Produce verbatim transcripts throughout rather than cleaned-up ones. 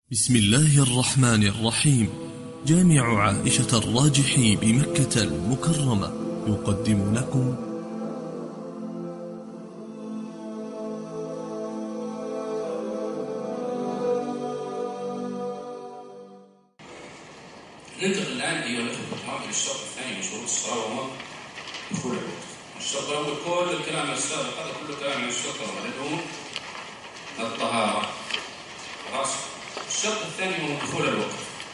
بسم الله الرحمن الرحيم. جامع عائشة الراجحي بمكة المكرمة يقدم لكم ننتقل الآن أيها الأخوة الكرام إلى الشرط الثاني من شروط الصلاة وهو دخول الوقت. الشرط الأول كل الكلام السابق هذا كله كلام عن الشرط الأول هو الطهارة. خلاص. الشرط الثاني هو دخول الوقت.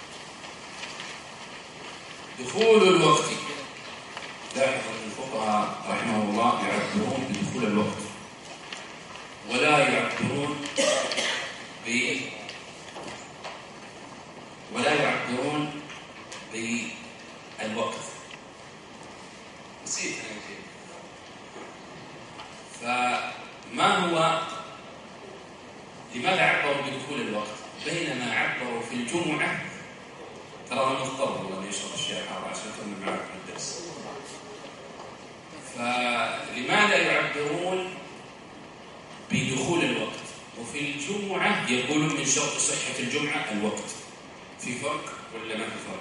دخول الوقت لاحظ الفقهاء رحمه الله يعبرون بدخول الوقت ولا يعبرون ب ولا يعبرون بالوقت. نسيت أنا شيء. فما هو لماذا عبروا بدخول الوقت بينما عبروا في الجمعة؟ ترى أنا مضطر والله يشرب الشيء حار عشان أكمل معكم الدرس. فلماذا يعبرون بدخول الوقت وفي الجمعة يقولون من شرط صحة الجمعة الوقت؟ في فرق ولا ما في فرق؟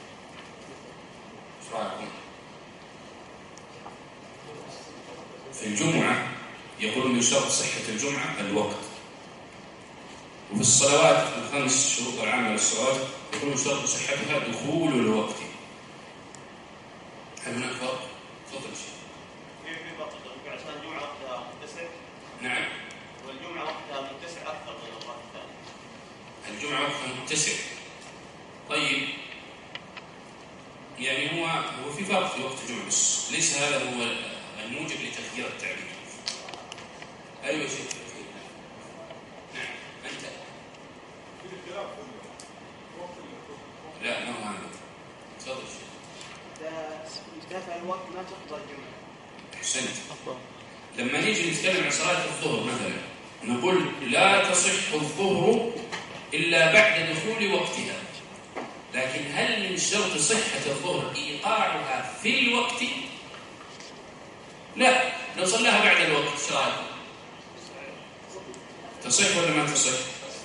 ايش رايكم؟ في الجمعة يقولون من شرط صحة الجمعة الوقت، وفي الصلوات الخمس شروط العامة للصلوات يقولون شرط صحتها دخول الوقت. هل هناك فرق؟ تفضل شيء. في في فرق عشان الجمعة وقتها متسع. نعم. والجمعة وقتها متسع أكثر من الوقت الثاني. الجمعة وقتها متسع. طيب يعني هو هو في فرق في وقت الجمعة بس ليس هذا هو الموجب لتغيير التعبير. أيوة شيء. نعم أنت. لا ما هو هذا. تفضل شيء. دافع الوقت ما تقضى الجمعة. أحسنت. لما نيجي نتكلم عن صلاة الظهر مثلا نقول لا تصح الظهر إلا بعد دخول وقتها، لكن هل من شرط صحة الظهر إيقاعها في الوقت؟ لا، لو صلاها بعد الوقت شرائط تصح ولا ما تصح؟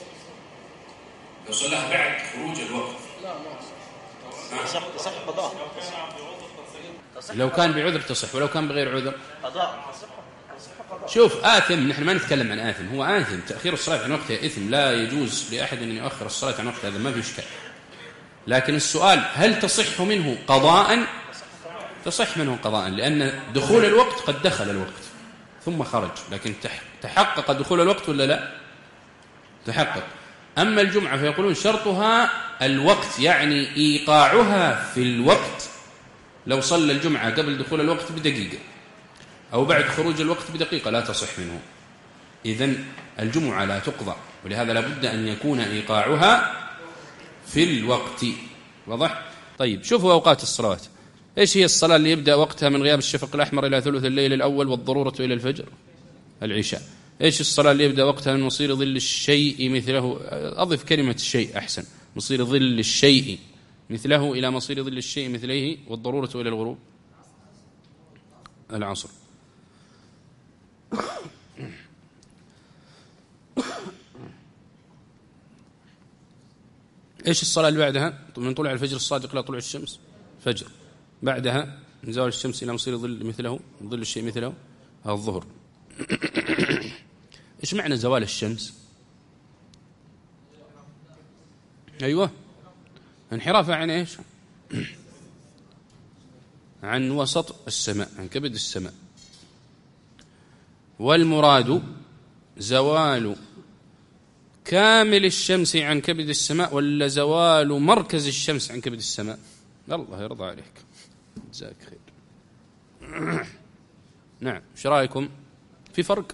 لو صلاها بعد خروج الوقت لا ما تصح. تصح قضاء. لو كان بعذر تصح، ولو كان بغير عذر قضاء تصح. شوف آثم، نحن ما نتكلم عن آثم، هو آثم تأخير الصلاة عن وقتها إثم، لا يجوز لأحد أن يؤخر الصلاة عن وقتها، هذا ما في إشكال. لكن السؤال هل تصح منه قضاء؟ تصح منه قضاء، لأن دخول الوقت قد دخل الوقت ثم خرج، لكن تحقق دخول الوقت ولا لا؟ تحقق. أما الجمعة فيقولون شرطها الوقت، يعني إيقاعها في الوقت. لو صلى الجمعة قبل دخول الوقت بدقيقة أو بعد خروج الوقت بدقيقة لا تصح منه. إذن الجمعة لا تقضى، ولهذا لابد أن يكون إيقاعها في الوقت. واضح؟ طيب شوفوا أوقات الصلوات. إيش هي الصلاة اللي يبدأ وقتها من غياب الشفق الأحمر إلى ثلث الليل الأول والضرورة إلى الفجر؟ العشاء. إيش الصلاة اللي يبدأ وقتها من مصير ظل الشيء مثله؟ أضف كلمة الشيء أحسن، مصير ظل الشيء مثله إلى مصير ظل الشيء مثليه والضرورة إلى الغروب؟ العصر. إيش الصلاة اللي بعدها؟ من طلوع الفجر الصادق إلى طلوع الشمس فجر، بعدها من زوال الشمس إلى مصير ظل مثله ظل الشيء مثله الظهر. إيش معنى زوال الشمس؟ أيوة انحرافها عن إيش؟ عن وسط السماء، عن كبد السماء. والمراد زوال كامل الشمس عن كبد السماء ولا زوال مركز الشمس عن كبد السماء؟ الله يرضى عليك، جزاك خير. نعم، ايش رايكم؟ في فرق؟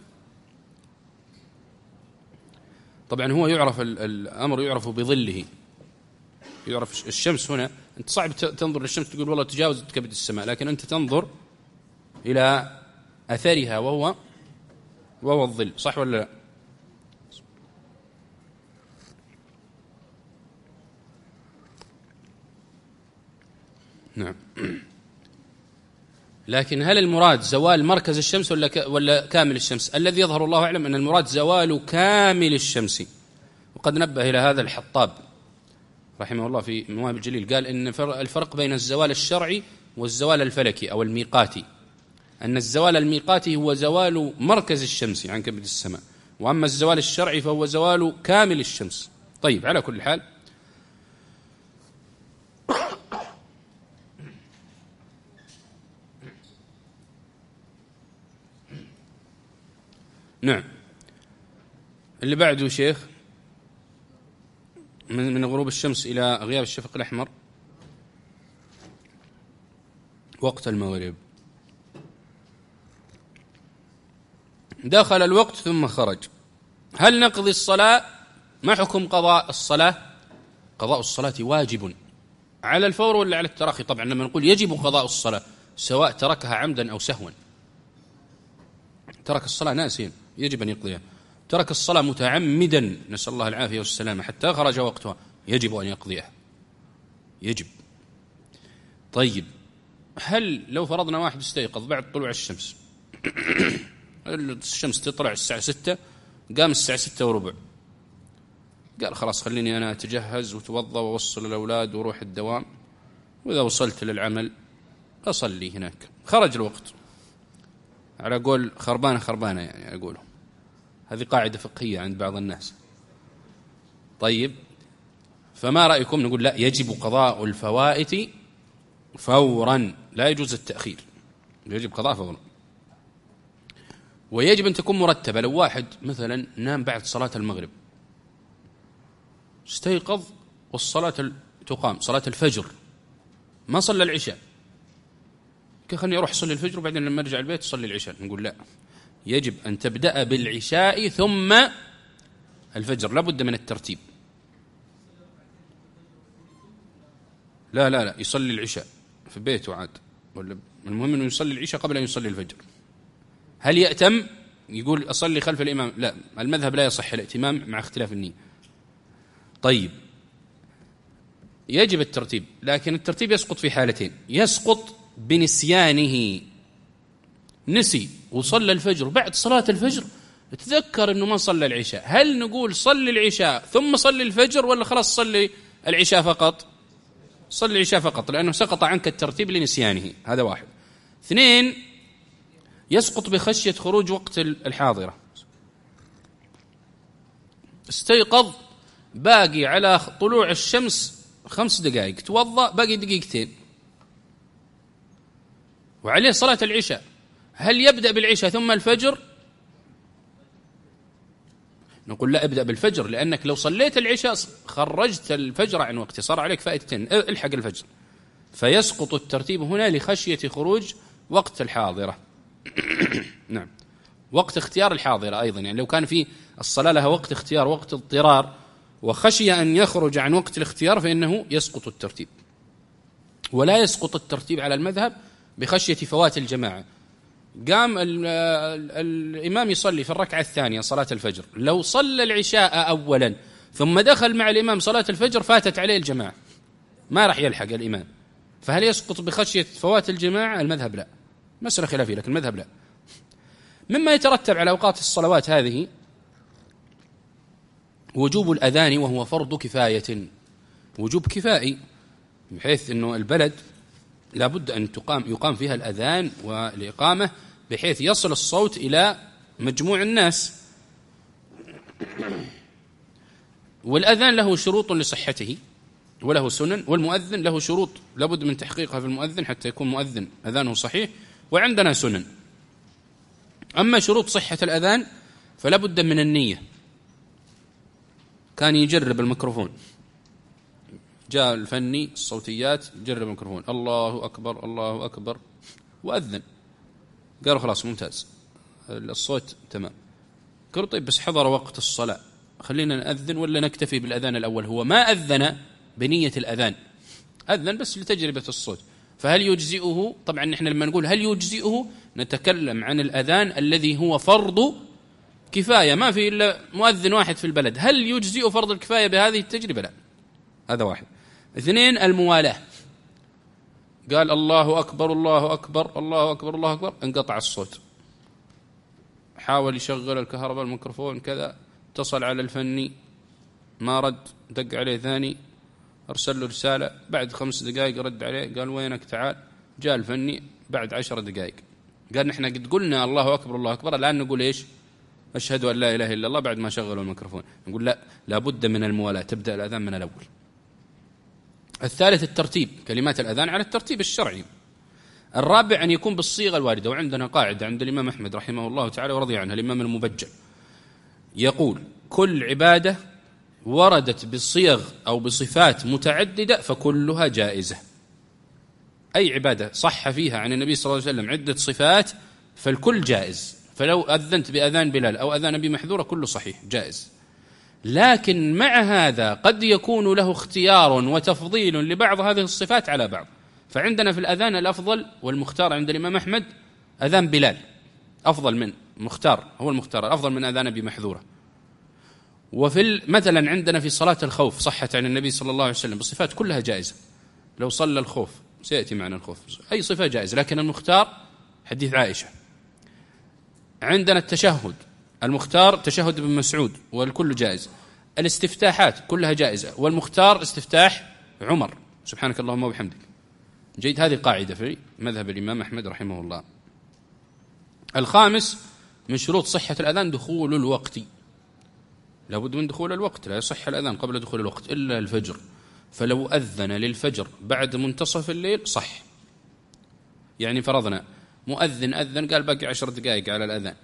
طبعا هو يعرف الامر يعرف بظله، يعرف الشمس هنا. انت صعب تنظر للشمس تقول والله تجاوزت كبد السماء، لكن انت تنظر الى اثرها وهو وهو الظل، صح ولا لا؟ نعم. لكن هل المراد زوال مركز الشمس ولا ولا كامل الشمس؟ الذي يظهر الله أعلم أن المراد زوال كامل الشمس، وقد نبه إلى هذا الحطاب رحمه الله في مواهب الجليل، قال إن الفرق بين الزوال الشرعي والزوال الفلكي أو الميقاتي، أن الزوال الميقاتي هو زوال مركز الشمس عن كبد السماء، وأما الزوال الشرعي فهو زوال كامل الشمس. طيب، على كل حال، نعم. اللي بعده شيخ، من من غروب الشمس إلى غياب الشفق الأحمر وقت المغرب. دخل الوقت ثم خرج، هل نقضي الصلاة؟ ما حكم قضاء الصلاة؟ قضاء الصلاة واجب على الفور ولا على التراخي؟ طبعا لما نقول يجب قضاء الصلاة سواء تركها عمدا أو سهوا. ترك الصلاة ناسيا يجب أن يقضيها، ترك الصلاة متعمدا نسأل الله العافية والسلامة حتى خرج وقتها يجب أن يقضيها، يجب. طيب، هل لو فرضنا واحد استيقظ بعد طلوع الشمس الشمس تطلع الساعة ستة، قام الساعة ستة وربع، قال خلاص خليني أنا أتجهز وتوضأ ووصل الأولاد وروح الدوام، وإذا وصلت للعمل أصلي هناك، خرج الوقت، على قول خربانة خربانة يعني أقوله، هذه قاعدة فقهية عند بعض الناس. طيب، فما رأيكم؟ نقول لا، يجب قضاء الفوائت فورا، لا يجوز التأخير، يجب قضاء فورا، ويجب أن تكون مرتبة. لو واحد مثلا نام بعد صلاة المغرب، استيقظ والصلاة تقام صلاة الفجر، ما صلى العشاء، كيف خلني أروح أصلي الفجر وبعدين لما أرجع البيت أصلي العشاء؟ نقول لا، يجب أن تبدأ بالعشاء ثم الفجر، لا بد من الترتيب. لا لا لا، يصلي العشاء في بيته عاد، ولا المهم أنه يصلي العشاء قبل أن يصلي الفجر. هل يأتم يقول أصلي خلف الإمام؟ لا، المذهب لا يصح الائتمام مع اختلاف النية. طيب، يجب الترتيب، لكن الترتيب يسقط في حالتين، يسقط بنسيانه، نسي وصلى الفجر، بعد صلاة الفجر تذكر أنه ما صلى العشاء، هل نقول صلي العشاء ثم صلي الفجر ولا خلاص صلي العشاء فقط؟ صلي العشاء فقط، لأنه سقط عنك الترتيب لنسيانه، هذا واحد. اثنين، يسقط بخشية خروج وقت الحاضرة، استيقظ باقي على طلوع الشمس خمس دقائق، توضأ باقي دقيقتين وعليه صلاة العشاء، هل يبدأ بالعشاء ثم الفجر؟ نقول لا، ابدأ بالفجر، لأنك لو صليت العشاء خرجت الفجر عن وقته، صار عليك فائدتين، الحق الفجر، فيسقط الترتيب هنا لخشية خروج وقت الحاضرة. نعم، وقت اختيار الحاضرة أيضا، يعني لو كان في الصلاة لها وقت اختيار وقت اضطرار وخشي أن يخرج عن وقت الاختيار فإنه يسقط الترتيب. ولا يسقط الترتيب على المذهب بخشية فوات الجماعة. قام الإمام يصلي في الركعة الثانية صلاة الفجر، لو صلى العشاء أولا ثم دخل مع الإمام صلاة الفجر فاتت عليه الجماعة، ما راح يلحق الإمام، فهل يسقط بخشية فوات الجماعة؟ المذهب لا، مسألة خلافية لكن المذهب لا. مما يترتب على أوقات الصلوات هذه وجوب الأذان، وهو فرض كفاية، وجوب كفائي، بحيث أنه البلد لابد أن تقام يقام فيها الأذان والإقامة بحيث يصل الصوت إلى مجموع الناس. والأذان له شروط لصحته وله سنن، والمؤذن له شروط لابد من تحقيقها في المؤذن حتى يكون مؤذن أذانه صحيح، وعندنا سنن. أما شروط صحة الأذان فلا بد من النية. كان يجرب الميكروفون، جاء الفني الصوتيات جرب الميكروفون، الله أكبر الله أكبر، وأذن، قالوا خلاص ممتاز الصوت تمام. قالوا طيب بس حضر وقت الصلاة، خلينا نأذن ولا نكتفي بالأذان الأول؟ هو ما أذن بنية الأذان، أذن بس لتجربة الصوت، فهل يجزئه؟ طبعا نحن لما نقول هل يجزئه نتكلم عن الأذان الذي هو فرض كفاية، ما في إلا مؤذن واحد في البلد، هل يجزئ فرض الكفاية بهذه التجربة؟ لا، هذا واحد. اثنين، الموالاة، قال الله أكبر الله أكبر الله أكبر الله أكبر، انقطع الصوت، حاول يشغل الكهرباء الميكروفون كذا، اتصل على الفني ما رد، دق عليه ثاني، أرسل له رسالة، بعد خمس دقائق رد عليه قال وينك تعال. جاء الفني بعد عشر دقائق قال نحن قد قلنا الله أكبر الله أكبر، الآن نقول إيش؟ أشهد أن لا إله إلا الله بعد ما شغلوا الميكروفون. نقول لا، لابد من الموالاة، تبدأ الأذان من الأول. الثالث الترتيب، كلمات الأذان على الترتيب الشرعي. الرابع أن يكون بالصيغة الواردة. وعندنا قاعدة عند الإمام أحمد رحمه الله تعالى ورضي عنه، الإمام المبجل يقول كل عبادة وردت بصيغ أو بصفات متعددة فكلها جائزة. أي عبادة صح فيها عن النبي صلى الله عليه وسلم عدة صفات فالكل جائز. فلو أذنت بأذان بلال أو أذان أبي محذورة كله صحيح جائز. لكن مع هذا قد يكون له اختيار وتفضيل لبعض هذه الصفات على بعض. فعندنا في الأذان الأفضل والمختار عند الإمام أحمد أذان بلال أفضل من مختار، هو المختار أفضل من أذان أبي محذورة. وفي مثلا عندنا في صلاة الخوف صحت عن النبي صلى الله عليه وسلم بصفات كلها جائزة. لو صلى الخوف سيأتي معنا الخوف أي صفة جائزة، لكن المختار حديث عائشة. عندنا التشهد المختار تشهد ابن مسعود والكل جائز. الاستفتاحات كلها جائزة والمختار استفتاح عمر سبحانك اللهم وبحمدك. جيد، هذه قاعدة في مذهب الإمام أحمد رحمه الله. الخامس من شروط صحة الأذان دخول الوقت. لابد من دخول الوقت، لا يصح الأذان قبل دخول الوقت إلا الفجر. فلو أذن للفجر بعد منتصف الليل صح. يعني فرضنا مؤذن أذن قال باقي عشر دقائق على الأذان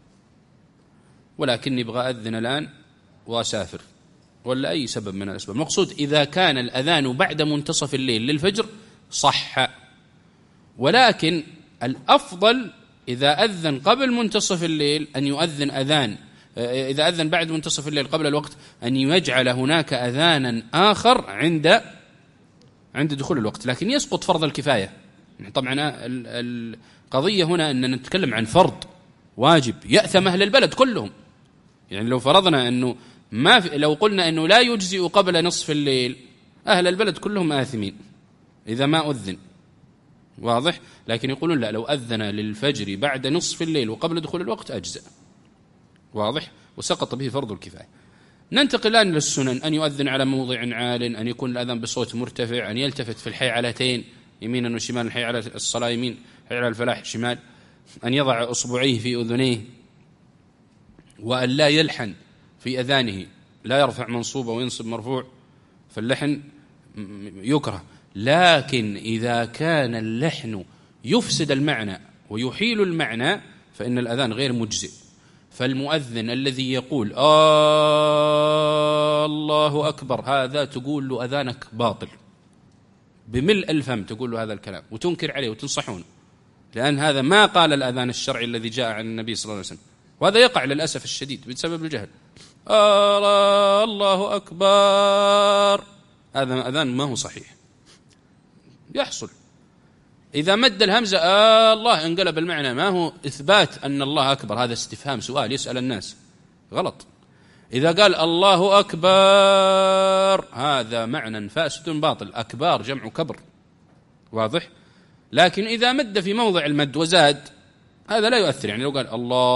ولكني أبغى أذن الآن وأسافر ولا أي سبب من الأسباب، المقصود إذا كان الأذان بعد منتصف الليل للفجر صح. ولكن الأفضل إذا أذن قبل منتصف الليل أن يؤذن أذان، إذا أذن بعد منتصف الليل قبل الوقت أن يجعل هناك أذانا آخر عند عند دخول الوقت، لكن يسقط فرض الكفاية. طبعا القضية هنا أننا نتكلم عن فرض واجب يأثم أهل البلد كلهم. يعني لو فرضنا أنه ما في، لو قلنا أنه لا يجزئ قبل نصف الليل أهل البلد كلهم آثمين إذا ما أذن، واضح؟ لكن يقولون لا، لو أذن للفجر بعد نصف الليل وقبل دخول الوقت أجزأ، واضح؟ وسقط به فرض الكفاية. ننتقل الآن للسنن. أن يؤذن على موضع عال، أن يكون الأذان بصوت مرتفع، أن يلتفت في الحيعلتين يمينا وشمالا، الحي على الصلاة يمين، الحي على الفلاح شمال، أن يضع أصبعيه في أذنيه، وأن لا يلحن في أذانه، لا يرفع منصوبة وينصب مرفوع، فاللحن يكره. لكن إذا كان اللحن يفسد المعنى ويحيل المعنى فإن الأذان غير مجزئ. فالمؤذن الذي يقول آه الله أكبر هذا تقول له أذانك باطل بملء الفم، تقول له هذا الكلام وتنكر عليه وتنصحونه، لأن هذا ما قال الأذان الشرعي الذي جاء عن النبي صلى الله عليه وسلم. وهذا يقع للأسف الشديد بسبب الجهل. آه الله أكبر هذا أذان ما هو صحيح يحصل. إذا مد الهمزة آه الله انقلب المعنى، ما هو إثبات أن الله أكبر، هذا استفهام سؤال يسأل الناس، غلط. إذا قال الله أكبر هذا معنى فاسد باطل، أكبار جمع كبر، واضح؟ لكن إذا مد في موضع المد وزاد هذا لا يؤثر. يعني لو قال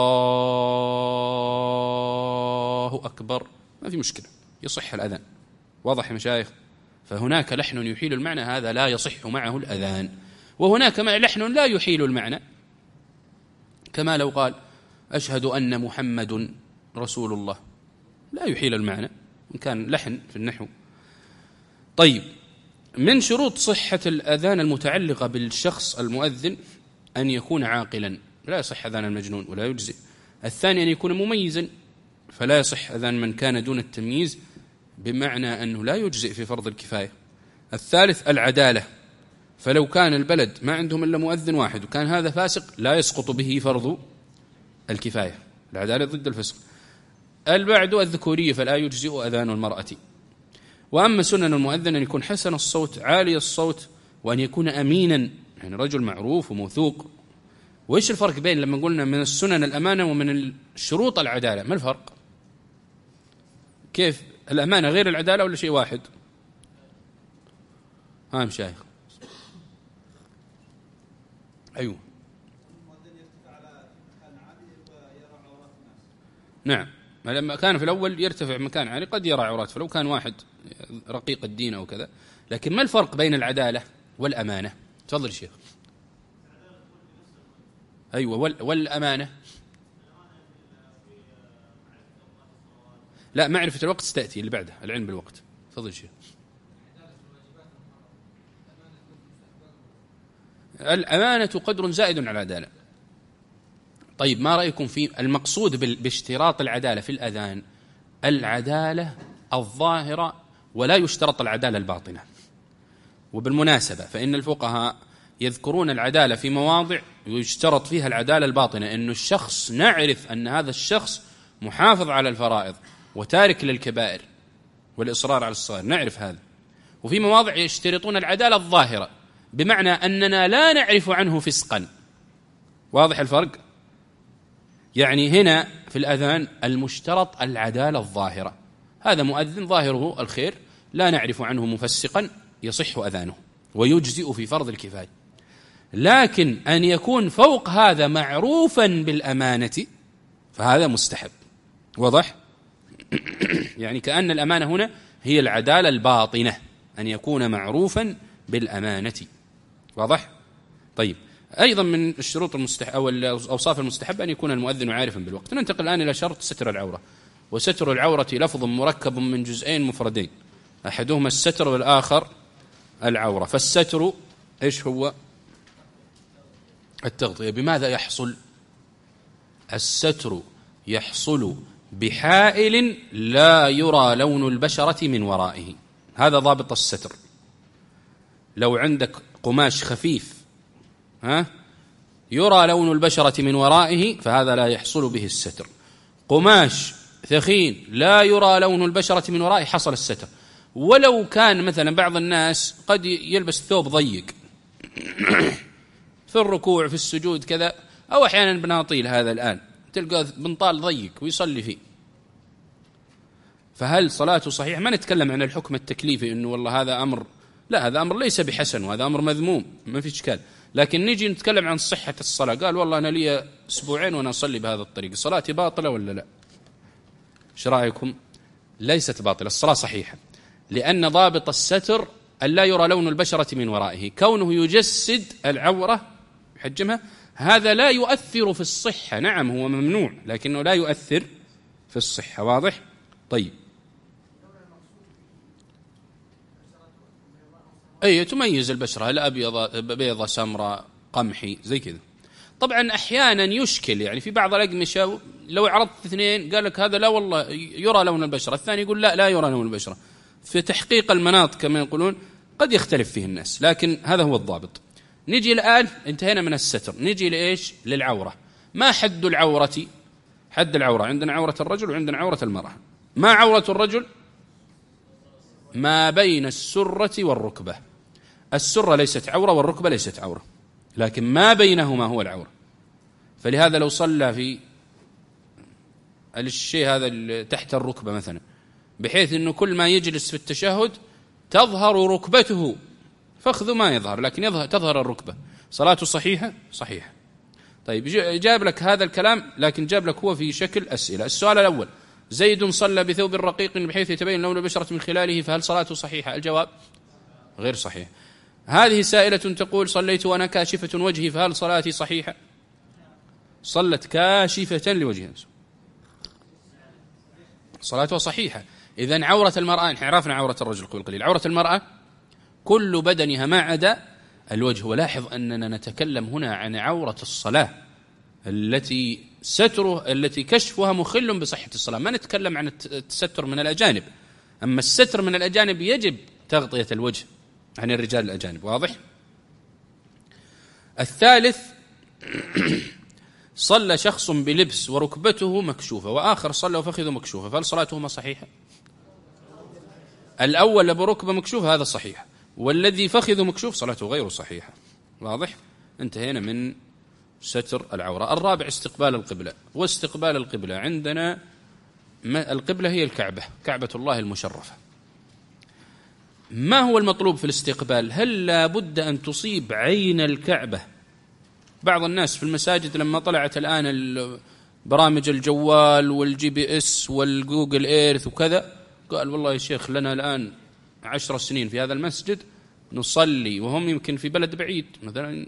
الله أكبر ما في مشكلة، يصح الأذان، واضح يا مشايخ؟ فهناك لحن يحيل المعنى هذا لا يصح معه الأذان، وهناك لحن لا يحيل المعنى، كما لو قال أشهد أن محمد رسول الله، لا يحيل المعنى إن كان لحن في النحو. طيب، من شروط صحة الأذان المتعلقة بالشخص المؤذن أن يكون عاقلا، لا يصح أذان المجنون ولا يجزئ. الثاني أن يكون مميزا، فلا يصح أذان من كان دون التمييز، بمعنى أنه لا يجزئ في فرض الكفاية. الثالث العدالة، فلو كان البلد ما عندهم إلا مؤذن واحد وكان هذا فاسق لا يسقط به فرض الكفاية، العدالة ضد الفسق. البعد الذكورية، فلا يجزئ أذان المرأة. وأما سنن المؤذن أن يكون حسن الصوت عالي الصوت، وأن يكون أمينا، يعني رجل معروف وموثوق. وإيش الفرق بين لما قلنا من السنن الأمانة ومن الشروط العدالة؟ ما الفرق؟ كيف الأمانة غير العدالة ولا شيء واحد؟ ها مشايخ؟ أيوه، نعم، لما كان في الأول يرتفع مكان عالي قد يرى عورات، فلو كان واحد رقيق الدين أو كذا. لكن ما الفرق بين العدالة والأمانة؟ تفضل شيخ. أيوة، والأمانة. لا، معرفة الوقت ستأتي اللي بعده، العلم بالوقت. تفضل شيخ. الأمانة قدر زائد على العدالة. طيب، ما رأيكم في المقصود باشتراط العدالة في الأذان؟ العدالة الظاهرة، ولا يشترط العدالة الباطنة. وبالمناسبة فإن الفقهاء يذكرون العدالة في مواضع ويشترط فيها العدالة الباطنة، أن الشخص نعرف أن هذا الشخص محافظ على الفرائض وتارك للكبائر والإصرار على الصغائر، نعرف هذا. وفي مواضع يشترطون العدالة الظاهرة، بمعنى أننا لا نعرف عنه فسقا. واضح الفرق؟ يعني هنا في الأذان المشترط العدالة الظاهرة، هذا مؤذن ظاهره الخير، لا نعرف عنه مفسقا، يصح أذانه ويجزئ في فرض الكفاية. لكن أن يكون فوق هذا معروفا بالأمانة فهذا مستحب. واضح؟ يعني كأن الأمانة هنا هي العدالة الباطنة، أن يكون معروفا بالأمانة. واضح؟ طيب، أيضا من الشروط المستحب أو الأوصاف المستحبة أن يكون المؤذن عارفا بالوقت. ننتقل الآن إلى شرط ستر العورة. وستر العورة لفظ مركب من جزئين مفردين، أحدهما الستر والآخر العورة. فالستر إيش هو؟ التغطية. بماذا يحصل؟ الستر يحصل بحائل لا يرى لون البشرة من ورائه، هذا ضابط الستر. لو عندك قماش خفيف ها يرى لون البشرة من ورائه فهذا لا يحصل به الستر. قماش ثخين لا يرى لون البشرة من ورائه حصل الستر. ولو كان مثلا بعض الناس قد يلبس ثوب ضيق في الركوع في السجود كذا، أو أحيانا بناطيل، هذا الآن تلقى بنطال ضيق ويصلي فيه، فهل صلاته صحيحة؟ ما نتكلم عن الحكم التكليفي إنه والله هذا أمر، لا، هذا أمر ليس بحسن وهذا أمر مذموم، ما في إشكال. لكن نيجي نتكلم عن صحة الصلاة، قال والله أنا لي أسبوعين وأنا أصلي بهذا الطريق، صلاتي باطلة ولا لا؟ إيش رأيكم؟ ليست باطلة، الصلاة صحيحة، لأن ضابط الستر أن لا يرى لون البشرة من ورائه. كونه يجسد العورة يحجمها هذا لا يؤثر في الصحة، نعم هو ممنوع لكنه لا يؤثر في الصحة. واضح؟ طيب، أي تميز البشرة، الأبيض بيضة سمراء قمحي زي كذا. طبعا أحيانا يشكل، يعني في بعض الأقمشة لو عرضت اثنين قال لك هذا لا والله يرى لون البشرة، الثاني يقول لا لا يرى لون البشرة. في تحقيق المناط كما يقولون قد يختلف فيه الناس، لكن هذا هو الضابط. نجي الآن، انتهينا من الستر، نجي لإيش؟ للعورة. ما حد العورة؟ حد العورة عندنا عورة الرجل وعندنا عورة المرأة. ما عورة الرجل؟ ما بين السرة والركبة. السرة ليست عورة والركبة ليست عورة، لكن ما بينهما هو العورة. فلهذا لو صلى في الشيء هذا تحت الركبة مثلا، بحيث أنه كل ما يجلس في التشهد تظهر ركبته، فخذ ما يظهر لكن يظهر تظهر الركبة، صلاته صحيحة؟ صحيحة. طيب، جاب لك هذا الكلام لكن جاب لك هو في شكل أسئلة. السؤال الأول: زيد صلى بثوب رقيق بحيث يتبين لون البشرة من خلاله، فهل صلاته صحيحة؟ الجواب: غير صحيح. هذه سائلة تقول: صليت وأنا كاشفة وجهي، فهل صلاتي صحيحة؟ صلت كاشفة لوجهها، صلاتها صحيحة. إذن عورة المرأة، نحن عرفنا عورة الرجل قبل قليل، عورة المرأة كل بدنها ما عدا الوجه. ولاحظ أننا نتكلم هنا عن عورة الصلاة التي ستره التي كشفها مخل بصحة الصلاة، ما نتكلم عن التستر من الأجانب. أما الستر من الأجانب يجب تغطية الوجه عن الرجال الأجانب. واضح؟ الثالث: صلى شخص بلبس وركبته مكشوفة وآخر صلى وفخذه مكشوفة، فهل صلاتهما صحيحة؟ الأول بركبة مكشوفة هذا صحيح، والذي فخذه مكشوف صلاته غير صحيحة. واضح؟ انتهينا من ستر العورة. الرابع: استقبال القبلة. واستقبال القبلة عندنا القبلة هي الكعبة، كعبة الله المشرفة. ما هو المطلوب في الاستقبال؟ هل لا بد أن تصيب عين الكعبة؟ بعض الناس في المساجد لما طلعت الآن برامج الجوال والجي بي اس والجوجل ايرث وكذا، قال والله يا شيخ لنا الآن عشر سنين في هذا المسجد نصلي، وهم يمكن في بلد بعيد مثلا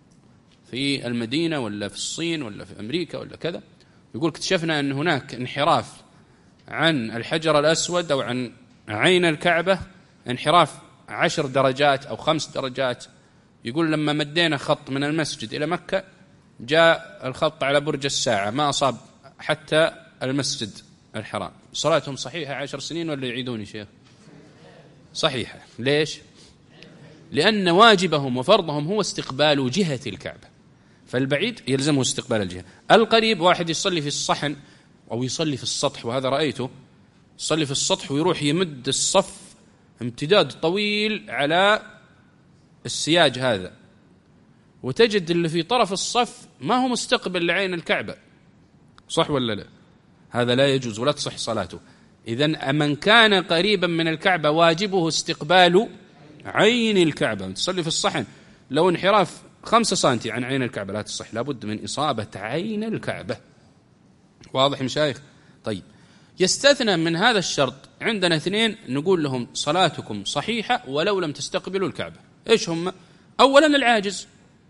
في المدينة ولا في الصين ولا في أمريكا ولا كذا، يقول اكتشفنا أن هناك انحراف عن الحجر الأسود أو عن عين الكعبة انحراف عشر درجات أو خمس درجات. يقول لما مدينا خط من المسجد إلى مكة جاء الخط على برج الساعة ما أصاب حتى المسجد الحرام. صلاتهم صحيحة عشر سنين ولا يعيدون شيخ؟ صحيحة. ليش؟ لأن واجبهم وفرضهم هو استقبال جهة الكعبة، فالبعيد يلزمه استقبال الجهة. القريب واحد يصلي في الصحن أو يصلي في السطح، وهذا رأيته يصلي في السطح ويروح يمد الصف امتداد طويل على السياج هذا، وتجد اللي في طرف الصف ما هو مستقبل لعين الكعبة، صح ولا لا؟ هذا لا يجوز ولا تصح صلاته. إذن من كان قريبا من الكعبة واجبه استقبال عين الكعبة. تصلي في الصحن لو انحراف خمسة سنتي عن عين الكعبة لا تصح، لابد من إصابة عين الكعبة. واضح مشايخ؟ طيب، يستثنى من هذا الشرط عندنا اثنين نقول لهم صلاتكم صحيحة ولو لم تستقبلوا الكعبة. إيش هم؟ أولا العاجز،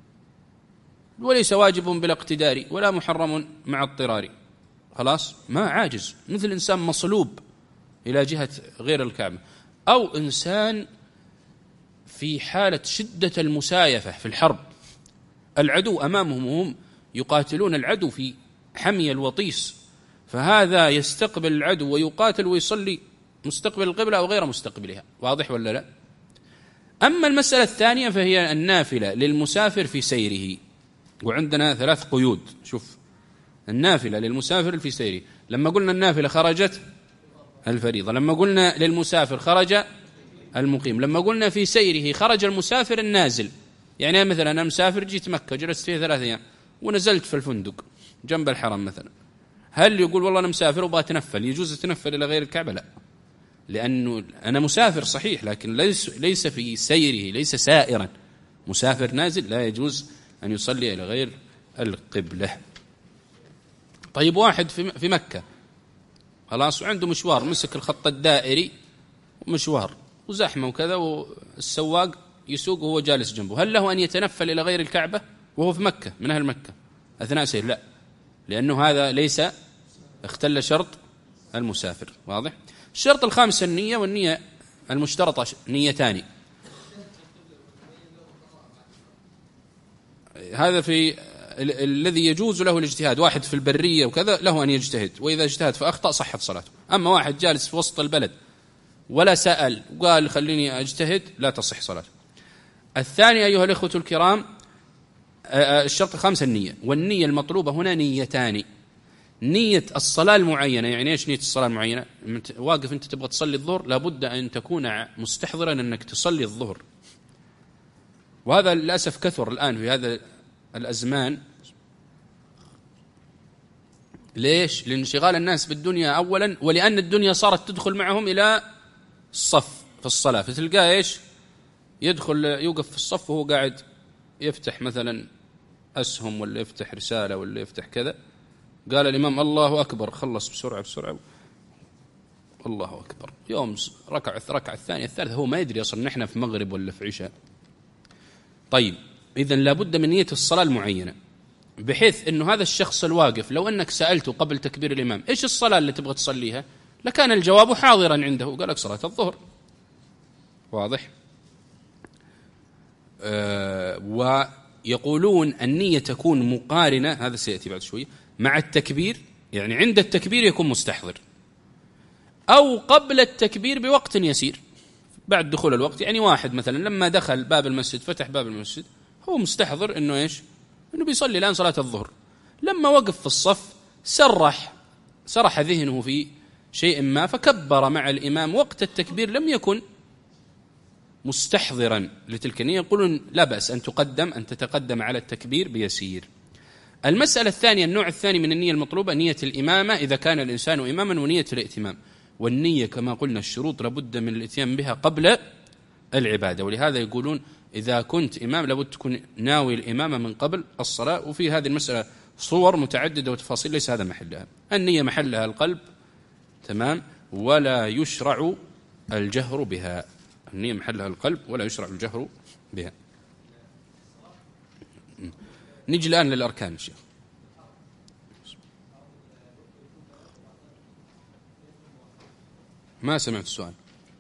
وليس واجب بلا اقتدار ولا محرم مع اضطرار، خلاص ما عاجز، مثل إنسان مصلوب إلى جهة غير الكعبة، أو إنسان في حالة شدة المسايفة في الحرب، العدو أمامهم وهم يقاتلون العدو في حمي الوطيس، فهذا يستقبل العدو ويقاتل ويصلي مستقبل القبلة أو غير مستقبلها. واضح ولا لا؟ أما المسألة الثانية فهي النافلة للمسافر في سيره، وعندنا ثلاث قيود. شوف، النافلة للمسافر في سيره، لما قلنا النافلة خرجت الفريضة، لما قلنا للمسافر خرج المقيم، لما قلنا في سيره خرج المسافر النازل. يعني مثلا أنا مسافر جيت مكة جلست فيها ثلاثة أيام ونزلت في الفندق جنب الحرم مثلا، هل يقول والله أنا مسافر وبغى أتنفل يجوز أتنفل إلى غير الكعبة؟ لا، لأنه أنا مسافر صحيح لكن ليس ليس في سيره، ليس سائرا، مسافر نازل لا يجوز أن يصلي إلى غير القبلة. طيب، واحد في مكة خلاص وعنده مشوار، مسك الخط الدائري ومشوار وزحمة وكذا والسواق يسوق وهو جالس جنبه، هل له أن يتنفل إلى غير الكعبة وهو في مكة من أهل مكة أثناء سير؟ لا، لأنه هذا ليس اختل شرط المسافر. واضح؟ الشرط الخامس النية، والنية المشترطة نيتان. هذا في الذي يجوز له الاجتهاد، واحد في البرية وكذا له أن يجتهد، وإذا اجتهد فأخطأ صحت صلاته. أما واحد جالس في وسط البلد ولا سأل وقال خليني أجتهد لا تصح صلاته. الثاني أيها الإخوة الكرام، الشرط الخامس النية، والنية المطلوبة هنا نيتان. نية الصلاة المعينة، يعني إيش نية الصلاة المعينة؟ واقف أنت تبغى تصلي الظهر لابد أن تكون مستحضرا أنك تصلي الظهر، وهذا للأسف كثر الآن في هذا الأزمان. ليش؟ لانشغال الناس بالدنيا أولا، ولأن الدنيا صارت تدخل معهم إلى الصف في الصلاة، فتلقاه إيش؟ يدخل يوقف في الصف وهو قاعد يفتح مثلا أسهم ولا يفتح رسالة ولا يفتح كذا، قال الإمام الله أكبر، خلص بسرعة بسرعة الله أكبر، يوم ركع ركعة الثانية الثالثة هو ما يدري أصلا نحن في مغرب ولا في عشاء. طيب، إذن لابد من نية الصلاة المعينة، بحيث أنه هذا الشخص الواقف لو أنك سألته قبل تكبير الإمام إيش الصلاة اللي تبغى تصليها لكان الجواب حاضرا عنده، قال لك صلاة الظهر. واضح؟ أه ويقولون النية تكون مقارنة، هذا سيأتي بعد شوية، مع التكبير، يعني عند التكبير يكون مستحضر، أو قبل التكبير بوقت يسير بعد دخول الوقت. يعني واحد مثلا لما دخل باب المسجد فتح باب المسجد هو مستحضر أنه إيش؟ أنه بيصلي الآن صلاة الظهر، لما وقف في الصف سرح سرح ذهنه في شيء ما فكبر مع الإمام، وقت التكبير لم يكن مستحضرا لتلك النية، يقولون لا بأس أن تقدم أن تتقدم على التكبير بيسير. المسألة الثانية، النوع الثاني من النية المطلوبة، نية الإمامة إذا كان الإنسان إماما، ونية الائتمام. والنية كما قلنا الشروط لابد من الاتيان بها قبل العبادة، ولهذا يقولون إذا كنت إمام لابد تكون ناوي الإمامة من قبل الصلاة. وفي هذه المسألة صور متعددة وتفاصيل ليس هذا محلها. النية محلها القلب، تمام، ولا يشرع الجهر بها. النية محلها القلب ولا يشرع الجهر بها. نجي الآن للأركان الشيخ. ما سمعت السؤال.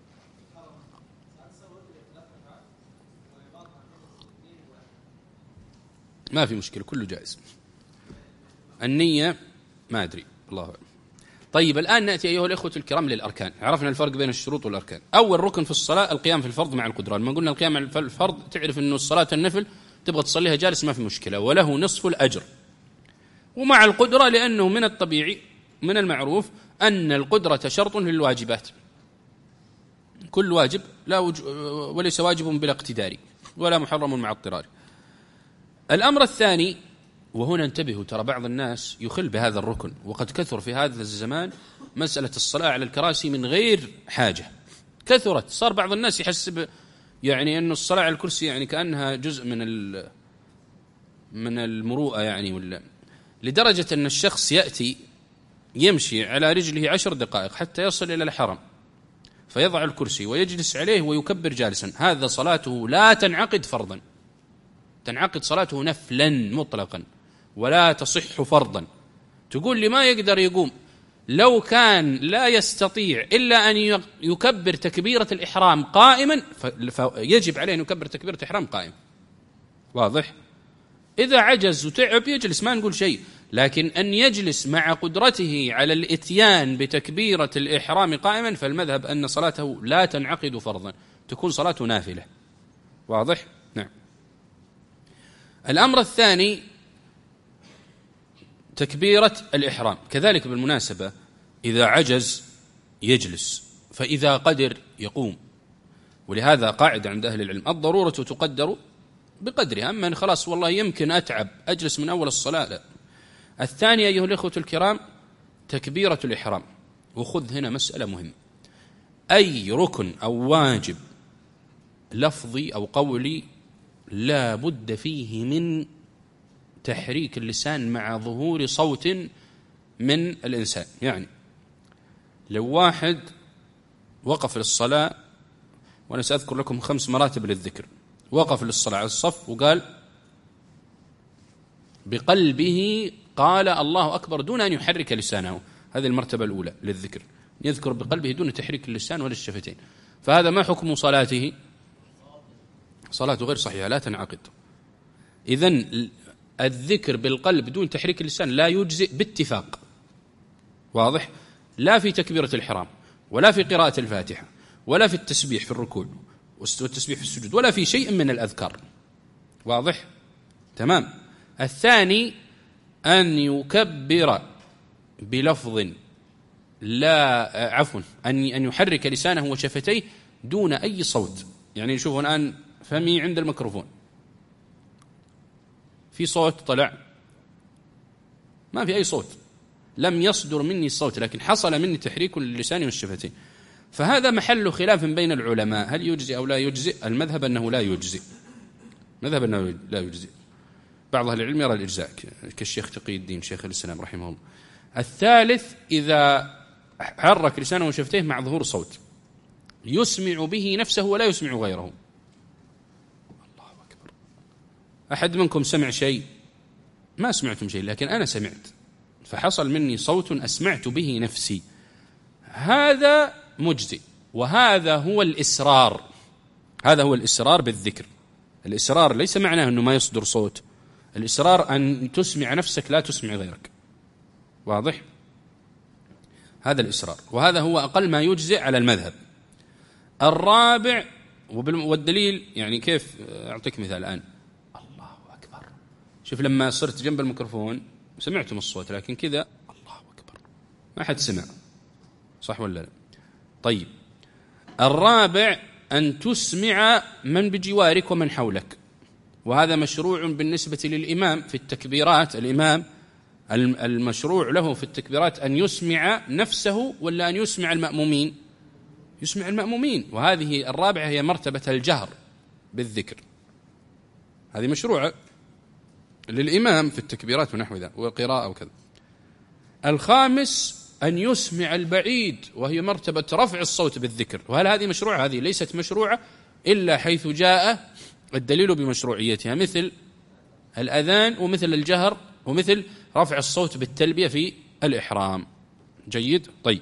ما في مشكلة، كله جائز. النية ما أدري، الله أعلم. طيب الآن نأتي أيها الإخوة الكرام للأركان. عرفنا الفرق بين الشروط والأركان. أول ركن في الصلاة القيام في الفرض مع القدرة. لما قلنا القيام مع الفرض تعرف أنه الصلاة النفل تبغى تصليها جالس ما في مشكلة، وله نصف الأجر. ومع القدرة لأنه من الطبيعي من المعروف أن القدرة شرط للواجبات. كل واجب لا وج... وليس واجب بلا اقتدار ولا محرم مع اضطرار. الأمر الثاني، وهنا انتبهوا، ترى بعض الناس يخل بهذا الركن، وقد كثر في هذا الزمان مسألة الصلاة على الكراسي من غير حاجة. كثرت، صار بعض الناس يحسب يعني أن الصلاة على الكرسي يعني كأنها جزء من ال... من المروءة يعني، ولا لدرجة أن الشخص يأتي يمشي على رجله عشر دقائق حتى يصل إلى الحرم، فيضع الكرسي ويجلس عليه ويكبر جالسا. هذا صلاته لا تنعقد فرضا، تنعقد صلاته نفلا مطلقا ولا تصح فرضا. تقول لي ما يقدر يقوم، لو كان لا يستطيع إلا أن يكبر تكبيرة الإحرام قائما فيجب عليه أن يكبر تكبيرة الإحرام قائم. واضح؟ إذا عجز وتعب يجلس، ما نقول شيء، لكن أن يجلس مع قدرته على الإتيان بتكبيرة الإحرام قائما فالمذهب أن صلاته لا تنعقد فرضا، تكون صلاته نافلة. واضح؟ نعم. الأمر الثاني تكبيرة الإحرام، كذلك بالمناسبة إذا عجز يجلس، فإذا قدر يقوم. ولهذا قاعدة عند أهل العلم: الضرورة تقدر بقدرها. أما أن خلاص والله يمكن أتعب أجلس من أول الصلاة، لا. الثاني أيها الأخوة الكرام تكبيرة الإحرام. وخذ هنا مسألة مهمة: أي ركن أو واجب لفظي أو قولي لا بد فيه من تحريك اللسان مع ظهور صوت من الإنسان. يعني لو واحد وقف للصلاة، وأنا سأذكر لكم خمس مراتب للذكر، وقف للصلاة على الصف وقال بقلبه قال الله أكبر دون أن يحرك لسانه، هذه المرتبة الأولى للذكر، يذكر بقلبه دون تحريك اللسان ولا الشفتين، فهذا ما حكم صلاته؟ صلاته غير صحيحة، لا تنعقد. إذن الذكر بالقلب دون تحريك اللسان لا يجزئ باتفاق. واضح؟ لا في تكبيرة الإحرام، ولا في قراءة الفاتحة، ولا في التسبيح في الركوع والتسبيح في السجود، ولا في شيء من الأذكار. واضح؟ تمام. الثاني أن يكبر بلفظ لا عفوا أن أن يحرك لسانه وشفتيه دون أي صوت. يعني شوفوا الآن فمي عند الميكروفون، في صوت طلع؟ ما في أي صوت، لم يصدر مني الصوت، لكن حصل مني تحريك للسان والشفتين. فهذا محل خلاف بين العلماء، هل يجزئ أو لا يجزئ؟ المذهب أنه لا يجزئ، مذهب أنه لا يجزئ. بعض أهل العلم يرى الإجزاء كالشيخ تقي الدين شيخ الإسلام رحمه الله. الثالث إذا حرك لسانه وشفتيه مع ظهور صوت يسمع به نفسه ولا يسمع غيره. الله أكبر. أحد منكم سمع شيء؟ ما سمعتم شيء، لكن أنا سمعت، فحصل مني صوت أسمعت به نفسي، هذا مجزئ. وهذا هو الإسرار، هذا هو الإسرار بالذكر. الإسرار ليس معناه أنه ما يصدر صوت، الإسرار أن تسمع نفسك لا تسمع غيرك. واضح؟ هذا الإسرار، وهذا هو أقل ما يجزئ على المذهب. الرابع والدليل، يعني كيف أعطيك مثال الآن؟ الله أكبر. شوف لما صرت جنب الميكروفون سمعتم الصوت، لكن كذا الله أكبر ما حد سمع، صح ولا لا؟ طيب، الرابع أن تسمع من بجوارك ومن حولك، وهذا مشروع بالنسبة للإمام في التكبيرات. الإمام المشروع له في التكبيرات أن يسمع نفسه ولا أن يسمع المأمومين؟ يسمع المأمومين. وهذه الرابعة هي مرتبة الجهر بالذكر، هذه مشروعة. للإمام في التكبيرات ونحو ذلك وقراءة وكذا. الخامس أن يسمع البعيد، وهي مرتبة رفع الصوت بالذكر. وهل هذه مشروعة؟ هذه ليست مشروعة إلا حيث جاء الدليل بمشروعيتها، مثل الأذان ومثل الجهر ومثل رفع الصوت بالتلبية في الإحرام. جيد. طيب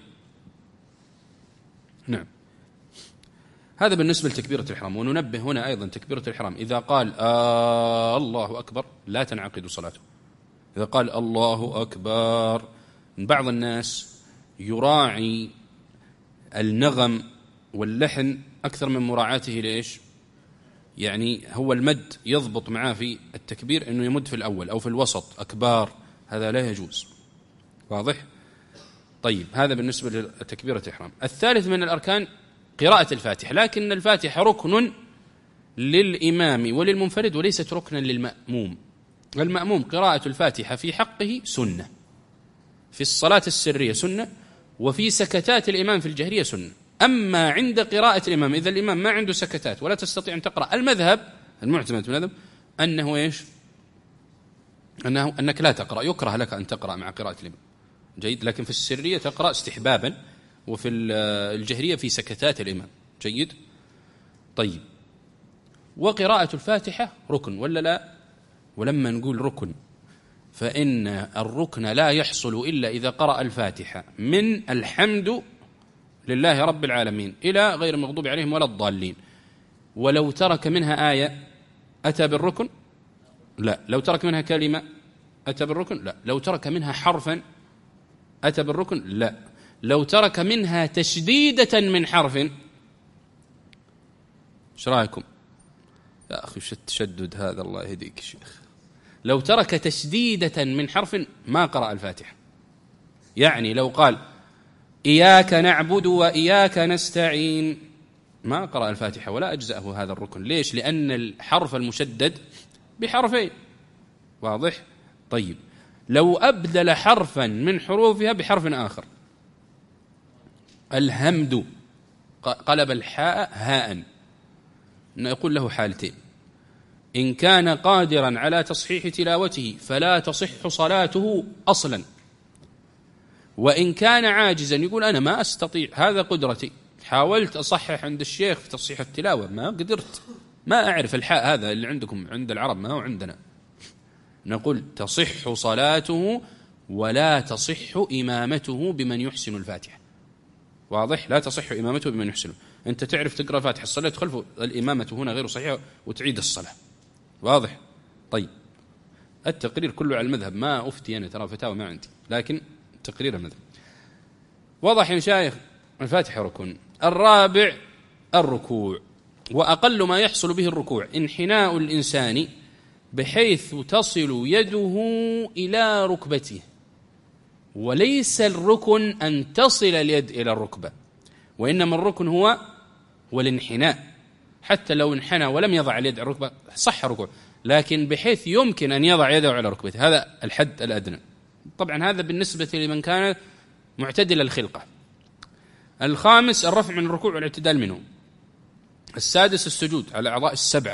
نعم، هذا بالنسبة لتكبيرة الإحرام. وننبه هنا أيضا تكبيرة الإحرام إذا قال آه الله أكبر لا تنعقد صلاته. إذا قال الله أكبر، بعض الناس يراعي النغم واللحن أكثر من مراعاته ليش؟ يعني هو المد يضبط معاه في التكبير أنه يمد في الأول أو في الوسط أكبار، هذا لا يجوز. واضح؟ طيب هذا بالنسبة لتكبيرة الإحرام. الثالث من الأركان قراءة الفاتحة، لكن الفاتحة ركن للإمام وللمنفرد وليست ركنا للمأموم. المأموم قراءة الفاتحة في حقه سنة، في الصلاة السرية سنة، وفي سكتات الإمام في الجهرية سنة. أما عند قراءة الإمام إذا الإمام ما عنده سكتات ولا تستطيع أن تقرأ، المذهب المعتمد من المذهب أنه إيش؟ أنه أنك لا تقرأ، يكره لك أن تقرأ مع قراءة الإمام. جيد. لكن في السرية تقرأ استحبابا، وفي الجهرية في سكتات الإمام. جيد. طيب وقراءة الفاتحة ركن ولا لا؟ ولما نقول ركن فإن الركن لا يحصل إلا إذا قرأ الفاتحة من الحمد لله رب العالمين إلى غير المغضوب عليهم ولا الضالين. ولو ترك منها آية أتى بالركن؟ لا. لو ترك منها كلمة أتى بالركن؟ لا. لو ترك منها حرفا أتى بالركن؟ لا. لو ترك منها تشديدة من حرف، ايش رايكم يا أخي؟ وش التشدد هذا؟ الله يهديك يا شيخ. لو ترك تشديدة من حرف ما قرأ الفاتحة. يعني لو قال إياك نعبد وإياك نستعين ما قرأ الفاتحة ولا أجزأه هذا الركن. ليش؟ لأن الحرف المشدد بحرفين. واضح؟ طيب لو أبدل حرفا من حروفها بحرف آخر، الهمد قلب الحاء هاء، نقول له حالتين: إن كان قادرا على تصحيح تلاوته فلا تصح صلاته أصلا، وإن كان عاجزا يقول أنا ما أستطيع، هذا قدرتي، حاولت أصحح عند الشيخ في تصحيح التلاوة ما قدرت، ما أعرف الحاء هذا اللي عندكم عند العرب ما هو عندنا، نقول تصح صلاته ولا تصح إمامته بمن يحسن الفاتحة. واضح؟ لا تصح إمامته بمن يحسنه. أنت تعرف تقرأ الفاتحة الصلاة خلفه، الإمامة هنا غير صحيحة وتعيد الصلاة. واضح؟ طيب التقرير كله على المذهب، ما أفتي أنا ترى فتاوى ما عندي، لكن تقرير المذهب واضح يا مشايخ. الفاتحة ركن. الرابع الركوع، وأقل ما يحصل به الركوع انحناء الإنسان بحيث تصل يده إلى ركبته، وليس الركن أن تصل اليد إلى الركبة، وإنما الركن هو والانحناء. حتى لو انحنى ولم يضع اليد على الركبة صح ركوع، لكن بحيث يمكن أن يضع يده على ركبته، هذا الحد الأدنى. طبعا هذا بالنسبة لمن كان معتدل الخلقة. الخامس الرفع من الركوع والاعتدال منه. السادس السجود على الأعضاء السبعة،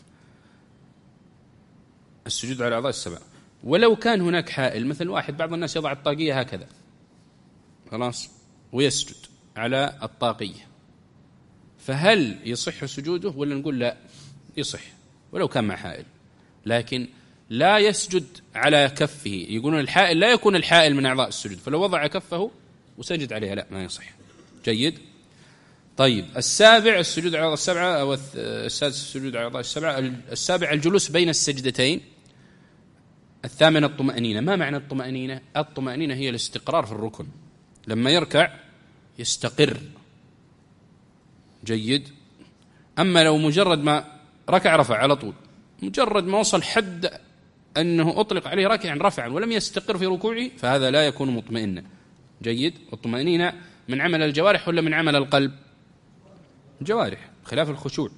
السجود على الأعضاء السبعة. ولو كان هناك حائل، مثل واحد بعض الناس يضع الطاقية هكذا خلاص ويسجد على الطاقية، فهل يصح سجوده ولا نقول لا يصح ولو كان مع حائل؟ لكن لا يسجد على كفه، يقولون الحائل لا يكون الحائل من أعضاء السجود، فلو وضع كفه وسجد عليها لا ما يصح. جيد. طيب السابع السجود على الأعضاء السبعة، أو السادس السجود على الأعضاء السبعة. السابع الجلوس بين السجدتين. الثامن الطمأنينة. ما معنى الطمأنينة؟ الطمأنينة هي الاستقرار في الركن، لما يركع يستقر. جيد. أما لو مجرد ما ركع رفع على طول، مجرد ما وصل حد أنه أطلق عليه راكعا رفعا ولم يستقر في ركوعه، فهذا لا يكون مطمئنا. جيد. والطمأنينة من عمل الجوارح ولا من عمل القلب؟ الجوارح، خلاف الخشوع.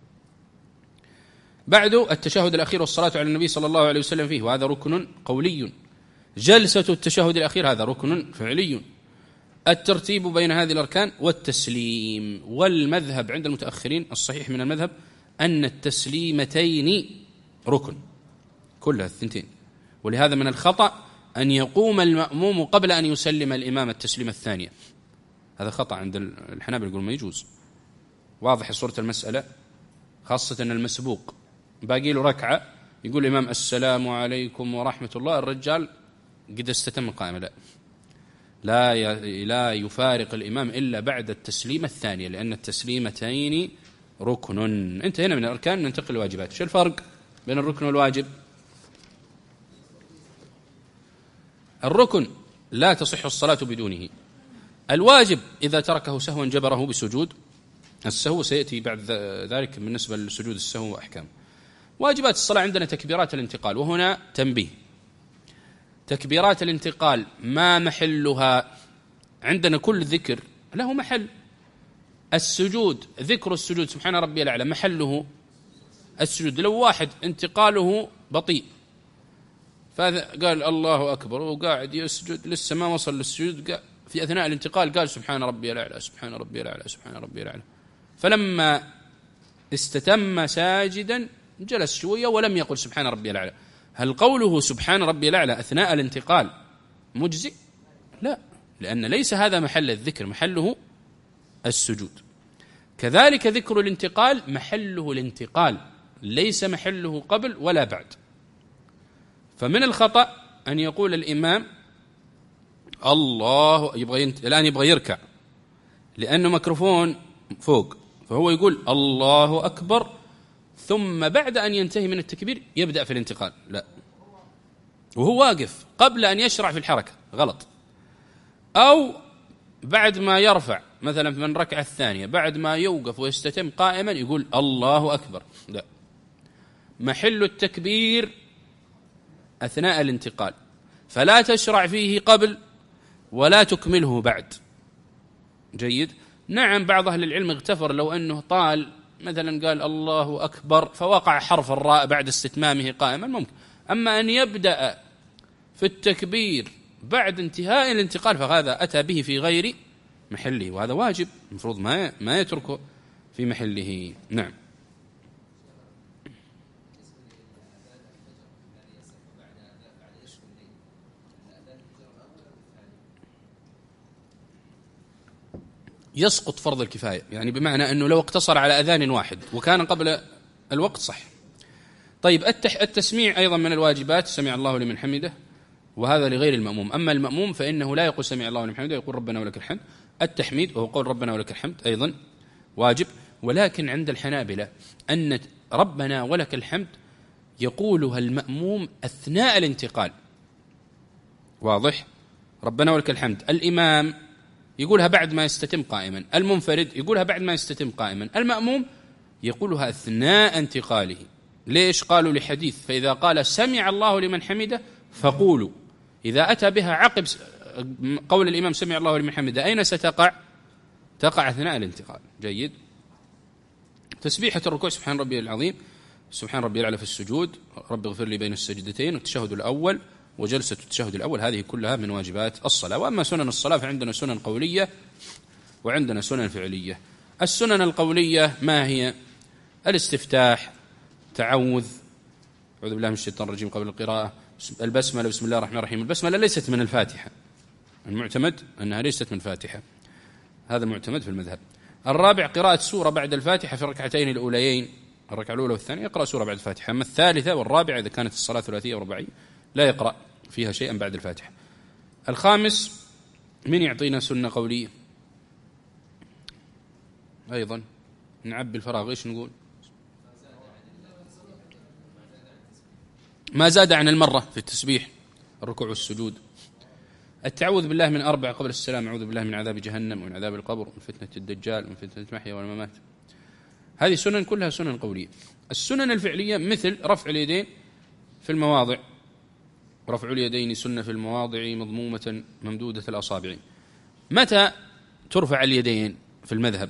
بعد التشهد الأخير والصلاة على النبي صلى الله عليه وسلم فيه، وهذا ركن قولي. جلسة التشهد الأخير هذا ركن فعلي. الترتيب بين هذه الأركان والتسليم. والمذهب عند المتأخرين الصحيح من المذهب أن التسليمتين ركن، كلها الثنتين. ولهذا من الخطأ أن يقوم المأموم قبل أن يسلم الإمام التسليم الثانية، هذا خطأ عند الحنابلة، يقول ما يجوز. واضح صورة المسألة، خاصة أن المسبوق باقي له ركعة يقول الإمام السلام عليكم ورحمة الله، الرجال قد استتم القائمة، لا لا لا يفارق الإمام إلا بعد التسليمة الثانية، لأن التسليمتين ركن. انتهينا من الأركان، ننتقل للواجبات. شو الفرق بين الركن والواجب؟ الركن لا تصح الصلاة بدونه، الواجب إذا تركه سهوا جبره بسجود السهو، سيأتي بعد ذلك بالنسبة للسجود السهو وأحكام. واجبات الصلاة عندنا تكبيرات الانتقال، وهنا تنبيه، تكبيرات الانتقال ما محلها؟ عندنا كل ذكر له محل. السجود، ذكر السجود سبحان ربي الأعلى محله السجود. لو واحد انتقاله بطيء فقال الله أكبر وقاعد يسجد لسه ما وصل للسجود، في أثناء الانتقال قال سبحان ربي الأعلى سبحان ربي الأعلى سبحان ربي الأعلى، فلما استتم ساجدا جلس شوية ولم يقل سبحان ربي الأعلى، هل قوله سبحان ربي الأعلى أثناء الانتقال مجزئ؟ لا، لأن ليس هذا محل الذكر، محله السجود. كذلك ذكر الانتقال محله الانتقال، ليس محله قبل ولا بعد. فمن الخطأ أن يقول الإمام الله يبغى ينت... الآن يبغى يركع لأنه ميكروفون فوق، فهو يقول الله أكبر ثم بعد أن ينتهي من التكبير يبدأ في الانتقال، لا، وهو واقف قبل أن يشرع في الحركة، غلط. أو بعد ما يرفع مثلا من الركعة الثانية بعد ما يوقف ويستتم قائما يقول الله أكبر، لا، محل التكبير أثناء الانتقال، فلا تشرع فيه قبل ولا تكمله بعد. جيد. نعم، بعض أهل العلم اغتفر لو أنه طال مثلا قال الله أكبر فوقع حرف الراء بعد استتمامه قائما، ممكن. أما أن يبدأ في التكبير بعد انتهاء الانتقال فهذا أتى به في غير محله، وهذا واجب المفروض ما ما يتركه في محله. نعم. يسقط فرض الكفاية، يعني بمعنى أنه لو اقتصر على أذان واحد وكان قبل الوقت صح. طيب التح... التسميع أيضا من الواجبات، سمع الله لمن حمده، وهذا لغير المأموم. أما المأموم فإنه لا يقول سمع الله لمن حمده، يقول ربنا ولك الحمد. التحميد وهو قول ربنا ولك الحمد أيضا واجب، ولكن عند الحنابلة أن ربنا ولك الحمد يقولها المأموم أثناء الانتقال، واضح؟ ربنا ولك الحمد الإمام يقولها بعد ما يستتم قائما، المنفرد يقولها بعد ما يستتم قائما، المأموم يقولها أثناء انتقاله. ليش؟ قالوا لحديث فإذا قال سمع الله لمن حمده فقولوا، إذا أتى بها عقب قول الإمام سمع الله لمن حمده أين ستقع؟ تقع أثناء الانتقال. جيد. تسبيحة الركوع سبحان ربي العظيم، سبحان ربي الأعلى في السجود، رب اغفر لي بين السجدتين، والتشهد الأول وجلسة التشهد الأول، هذه كلها من واجبات الصلاة. وأما سنن الصلاة فعندنا سنن قولية وعندنا سنن فعلية. السنن القولية ما هي؟ الاستفتاح، تعوذ، أعوذ بالله من الشيطان الرجيم قبل القراءة، البسملة، بسم الله الرحمن الرحيم. البسملة ليست من الفاتحة، المعتمد أنها ليست من الفاتحة، هذا معتمد في المذهب. الرابع قراءة سورة بعد الفاتحة في الركعتين الأوليين، الركعة الأولى والثانية يقرأ سورة بعد الفاتحة. أما الثالثة والرابعة إذا كانت الصلاة ثلاثية ورباعية لا يقرأ فيها شيئا بعد الفاتحة. الخامس من يعطينا سنة قولية أيضا نعبي الفراغ، إيش نقول؟ ما زاد عن المرة في التسبيح، الركوع والسجود. التعوذ بالله من أربع قبل السلام، أعوذ بالله من عذاب جهنم ومن عذاب القبر ومن فتنة الدجال ومن فتنة المحيا والممات. هذه سنن كلها سنن قولية. السنن الفعلية مثل رفع اليدين في المواضع، رفع اليدين سنة في المواضع مضمومة ممدودة الأصابع. متى ترفع اليدين في المذهب؟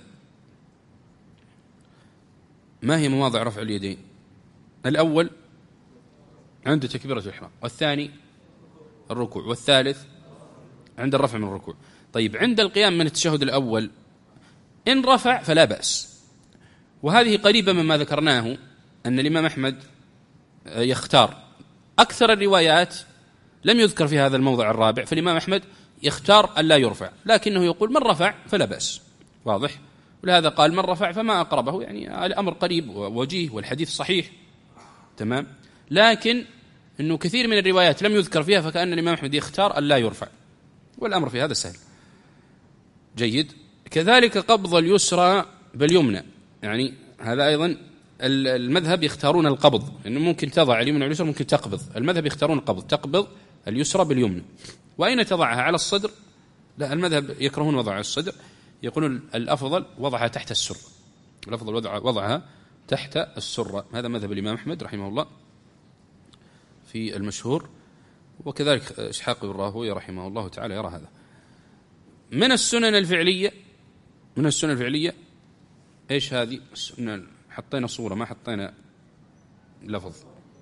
ما هي مواضع رفع اليدين؟ الأول عند تكبيرة الإحرام، والثاني الركوع، والثالث عند الرفع من الركوع. طيب عند القيام من التشهد الأول إن رفع فلا بأس، وهذه قريبة مما ذكرناه أن الإمام أحمد يختار أكثر الروايات لم يذكر في هذا الموضع الرابع، فالإمام أحمد يختار أن لا يرفع، لكنه يقول من رفع فلا بأس. واضح؟ ولهذا قال من رفع فما أقربه، يعني الأمر قريب ووجيه والحديث صحيح. تمام. لكن أنه كثير من الروايات لم يذكر فيها، فكأن الإمام أحمد يختار أن لا يرفع، والأمر في هذا سهل. جيد. كذلك قبض اليسرى باليمنى، يعني هذا أيضا المذهب يختارون القبض، إنه ممكن تضع اليمنى واليسرى، ممكن تقبض. المذهب يختارون القبض، تقبض اليسرى باليمنى. وأين تضعها؟ على الصدر؟ لا، المذهب يكرهون وضعها على الصدر، يقولون الأفضل وضعها تحت السرة، الأفضل وضع وضعها تحت السرة. هذا مذهب الإمام أحمد رحمه الله في المشهور، وكذلك إسحاق بن راهويه رحمه الله تعالى يرى هذا. من السنن الفعلية، من السنن الفعلية إيش هذه السنن؟ حطينا صورة ما حطينا لفظ.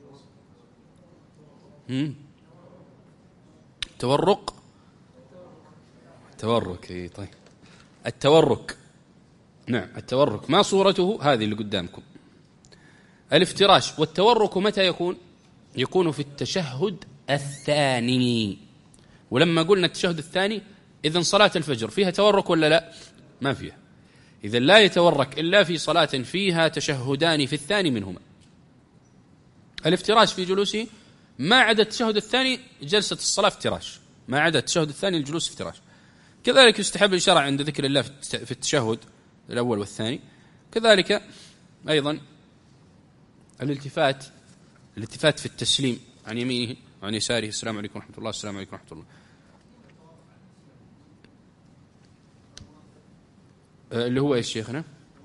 هم؟ تورق، تورك. إيه طيب، التورك. نعم التورك. ما صورته؟ هذه اللي قدامكم، الافتراش. والتورك متى يكون؟ يكون في التشهد الثاني. ولما قلنا التشهد الثاني، إذن صلاة الفجر فيها تورك ولا لا؟ ما فيها. إذن لا يتورك إلا في صلاة فيها تشهدان في الثاني منهما. الافتراش في جلوسه ما عدا التشهد الثاني جلسة الصلاة افتراش، ما عدا التشهد الثاني الجلوس افتراش. كذلك يستحب الإشارة عند ذكر الله في التشهد الأول والثاني. كذلك أيضا الالتفات، الالتفات في التسليم عن يمينه وعن يساره، السلام عليكم ورحمة الله، السلام عليكم ورحمة الله. اللي هو ايش شيخنا؟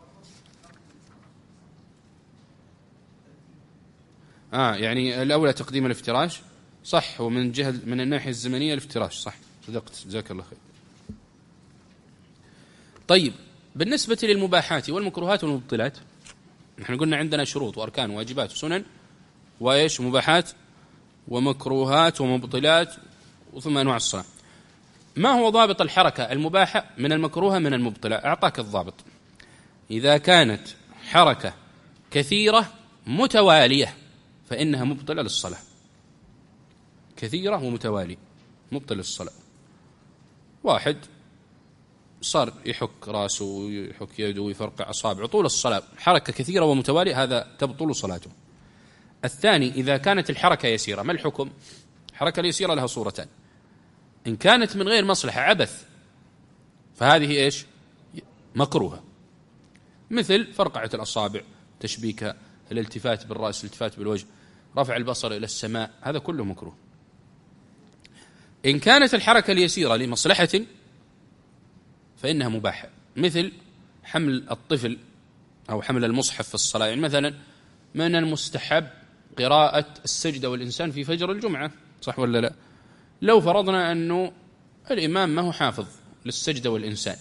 اه يعني الاولى تقديم الافتراش، صح. ومن جهه من الناحيه الزمنيه الافتراش، صح، صدقت، جزاك الله خير. طيب، بالنسبه للمباحات والمكروهات والمبطلات، نحن قلنا عندنا شروط واركان وواجبات وسنن وايش، مباحات ومكروهات ومبطلات، وثم انواع الصلاه. ما هو ضابط الحركة المباحة من المكروهة من المبطلة؟ أعطاك الضابط. إذا كانت حركة كثيرة متوالية فإنها مبطلة للصلاة. كثيرة ومتوالية مبطلة للصلاة. واحد صار يحك راسه ويحك يده ويفرقع أصابعه طول الصلاة، حركة كثيرة ومتوالية، هذا تبطل صلاته. الثاني إذا كانت الحركة يسيرة، ما الحكم؟ الحركة اليسيرة لها صورتان. إن كانت من غير مصلحة عبث فهذه إيش؟ مكروهة، مثل فرقعة الأصابع، تشبيكها، الالتفات بالرأس، الالتفات بالوجه، رفع البصر إلى السماء، هذا كله مكروه. إن كانت الحركة اليسيرة لمصلحة فإنها مباحة، مثل حمل الطفل أو حمل المصحف في الصلاة. يعني مثلا من المستحب قراءة السجدة والإنسان في فجر الجمعة، صح ولا لا؟ لو فرضنا أنه الإمام ما هو حافظ للسجدة والإنسان،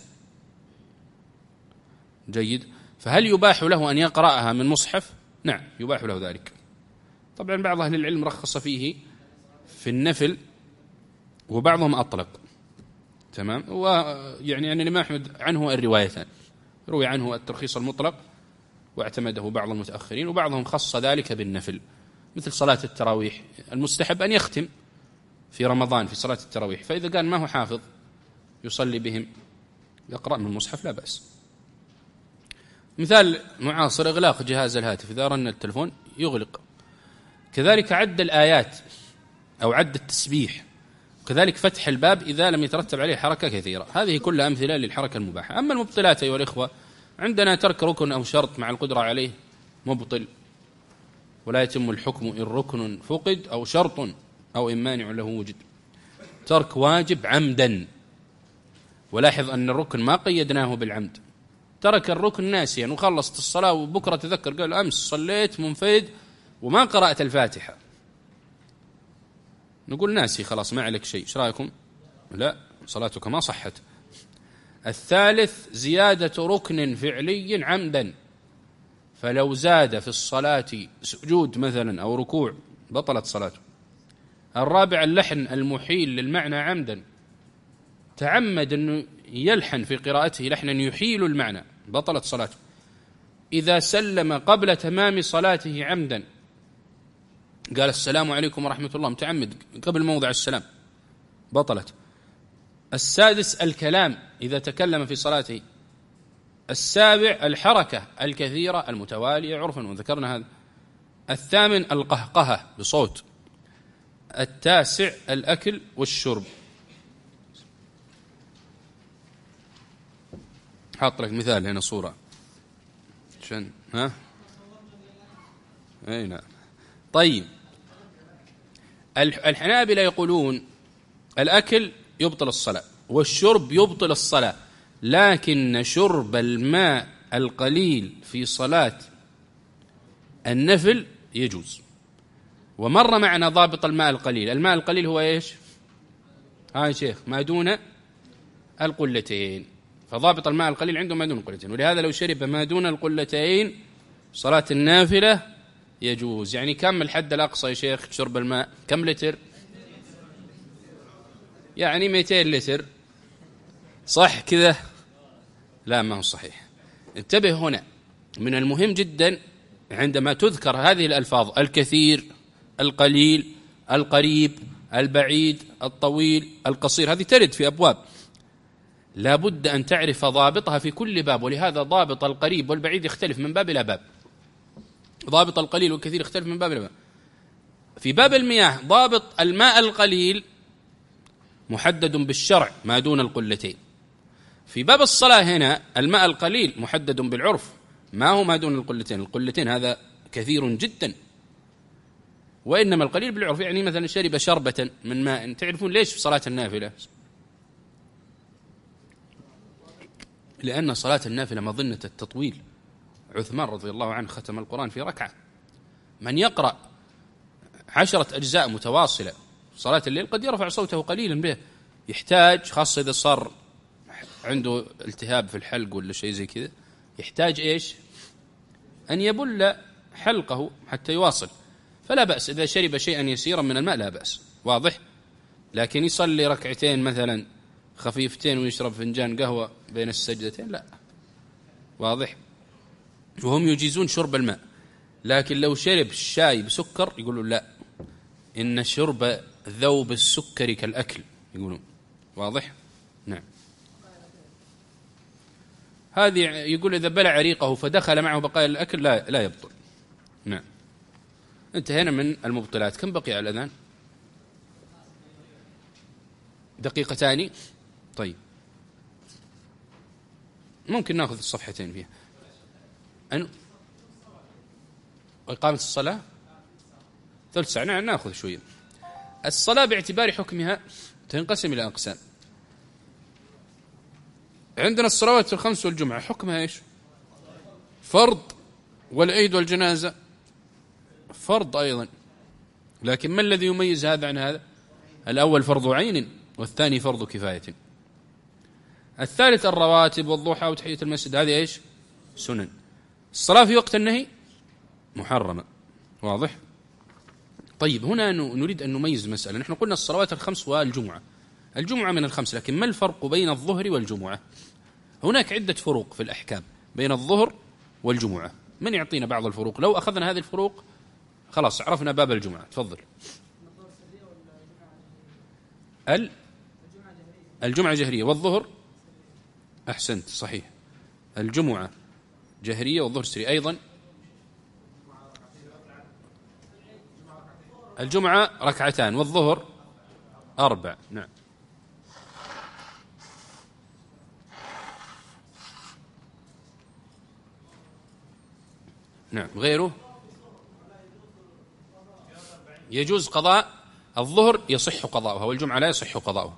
جيد، فهل يباح له أن يقرأها من مصحف؟ نعم يباح له ذلك. طبعا بعض أهل العلم رخص فيه في النفل وبعضهم أطلق. تمام. ويعني أن الإمام أحمد عنه الروايتان، روي عنه الترخيص المطلق واعتمده بعض المتأخرين، وبعضهم خص ذلك بالنفل، مثل صلاة التراويح المستحب أن يختم في رمضان في صلاة التراويح، فإذا كان ما هو حافظ يصلي بهم يقرأ من المصحف لا بأس. مثال معاصر إغلاق جهاز الهاتف، إذا رن التلفون يغلق. كذلك عد الآيات أو عد التسبيح، كذلك فتح الباب إذا لم يترتب عليه حركة كثيرة. هذه كلها أمثلة للحركة المباحة. أما المبطلات أيها الإخوة، عندنا ترك ركن أو شرط مع القدرة عليه مبطل، ولا يتم الحكم إن ركن فقد أو شرط أو إن مانع له وجد. ترك واجب عمدا، ولاحظ أن الركن ما قيدناه بالعمد. ترك الركن ناسيا وخلصت الصلاة وبكرة تذكر قال أمس صليت منفرد وما قرأت الفاتحة، نقول ناسي خلاص ما عليك شيء، ايش رايكم؟ لا، صلاتك ما صحت. الثالث زيادة ركن فعلي عمدا، فلو زاد في الصلاة سجود مثلا أو ركوع بطلت صلاته. الرابع اللحن المحيل للمعنى عمدا، تعمد أنه يلحن في قراءته لحنا يحيل المعنى، بطلت صلاته. إذا سلم قبل تمام صلاته عمدا قال السلام عليكم ورحمة الله متعمد قبل موضع السلام بطلت. السادس الكلام إذا تكلم في صلاته. السابع الحركة الكثيرة المتوالية عرفا وذكرنا هذا. الثامن القهقهة بصوت. التاسع الأكل والشرب. حاط لك مثال هنا صورة عشان ها أي نعم. طيب الحنابلة يقولون الأكل يبطل الصلاة والشرب يبطل الصلاة، لكن شرب الماء القليل في صلاة النفل يجوز. ومر معنا ضابط الماء القليل. الماء القليل هو إيش؟ ها يا شيخ ما دون القلتين. فضابط الماء القليل عنده ما دون القلتين، ولهذا لو شرب ما دون القلتين صلاة النافلة يجوز. يعني كم الحد الأقصى يا شيخ شرب الماء؟ كم لتر؟ يعني مئتين لتر صح كذا؟ لا ما هو صحيح. انتبه هنا، من المهم جدا عندما تذكر هذه الألفاظ الكثير القليل القريب البعيد الطويل القصير، هذه ترد في أبواب، لا بد أن تعرف ضابطها في كل باب. ولهذا ضابط القريب والبعيد يختلف من باب إلى باب. ضابط القليل والكثير يختلف من باب إلى باب. في باب المياه ضابط الماء القليل محدد بالشرع ما دون القلتين. في باب الصلاة هنا الماء القليل محدد بالعرف ما هو ما دون القلتين. القلتين هذا كثير جدا، وإنما القليل بالعرف. يعني مثلا شرب شربة من ماء، تعرفون ليش في صلاة النافلة؟ لأن صلاة النافلة مظنة التطويل. عثمان رضي الله عنه ختم القرآن في ركعة. من يقرأ عشرة أجزاء متواصلة صلاة الليل قد يرفع صوته قليلا به، يحتاج خاصة إذا صار عنده التهاب في الحلق ولا شيء زي كذا، يحتاج إيش؟ أن يبل حلقه حتى يواصل. فلا بأس إذا شرب شيئا يسيرا من الماء لا بأس، واضح. لكن يصلي ركعتين مثلا خفيفتين ويشرب فنجان قهوة بين السجدتين لا، واضح. وهم يجيزون شرب الماء، لكن لو شرب الشاي بسكر يقولون لا، إن شرب ذوب السكر كالأكل يقولون، واضح. نعم. هذه يقول إذا بلع ريقه فدخل معه بقايا الأكل لا لا يبطل. نعم. انتهينا من المبطلات. كم بقي على الأذان؟ دقيقتان. طيب ممكن نأخذ الصفحتين فيها. أن إقامة الصلاة ثلث ساعة. نعم نأخذ شوية. الصلاة باعتبار حكمها تنقسم إلى أقسام. عندنا الصلوات الخمس والجمعة حكمها إيش؟ فرض، والعيد والجنازة فرض أيضا. لكن ما الذي يميز هذا عن هذا؟ الأول فرض عين والثاني فرض كفاية. الثالث الرواتب والضحى وتحية المسجد، هذه إيش؟ سنن. الصلاة في وقت النهي محرمة، واضح. طيب هنا نريد أن نميز مسألة. نحن قلنا الصلوات الخمس والجمعة، الجمعة من الخمس، لكن ما الفرق بين الظهر والجمعة؟ هناك عدة فروق في الأحكام بين الظهر والجمعة. من يعطينا بعض الفروق؟ لو أخذنا هذه الفروق خلاص عرفنا باب الجمعة. تفضل. ال الجمعة جهرية والظهر أحسنت صحيح. الجمعة جهرية والظهر سرية أيضا. الجمعة ركعتان والظهر أربع. نعم. نعم. غيره يجوز قضاء. الظهر يصح قضاؤها والجمعة لا يصح قضاؤها.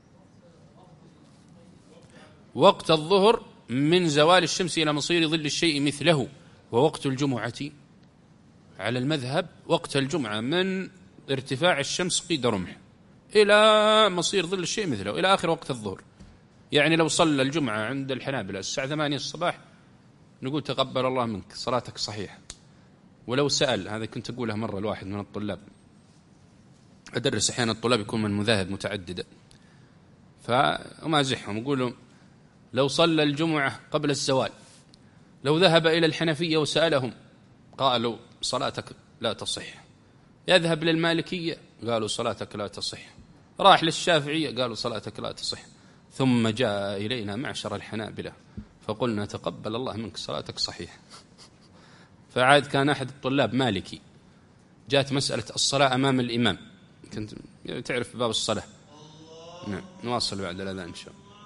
وقت الظهر من زوال الشمس إلى مصير ظل الشيء مثله، ووقت الجمعة على المذهب وقت الجمعة من ارتفاع الشمس قيد رمح إلى مصير ظل الشيء مثله إلى آخر وقت الظهر. يعني لو صلى الجمعة عند الحنابلة الساعة ثمانية الصباح نقول تقبل الله منك صلاتك صحيحة. ولو سأل، هذا كنت أقولها مرة لواحد من الطلاب، أدرس أحيانا الطلاب يكون من مذاهب متعددة، فأمازحهم أقول لهم لو صلى الجمعة قبل الزوال لو ذهب إلى الحنفية وسألهم قالوا صلاتك لا تصح، يذهب للمالكية قالوا صلاتك لا تصح، راح للشافعية قالوا صلاتك لا تصح، ثم جاء إلينا معشر الحنابلة فقلنا تقبل الله منك صلاتك صحيح. فعاد كان أحد الطلاب مالكي، جاءت مسألة الصلاة أمام الإمام، كنت تعرف باب الصلاة. نعم نواصل بعد الأذان إن شاء الله.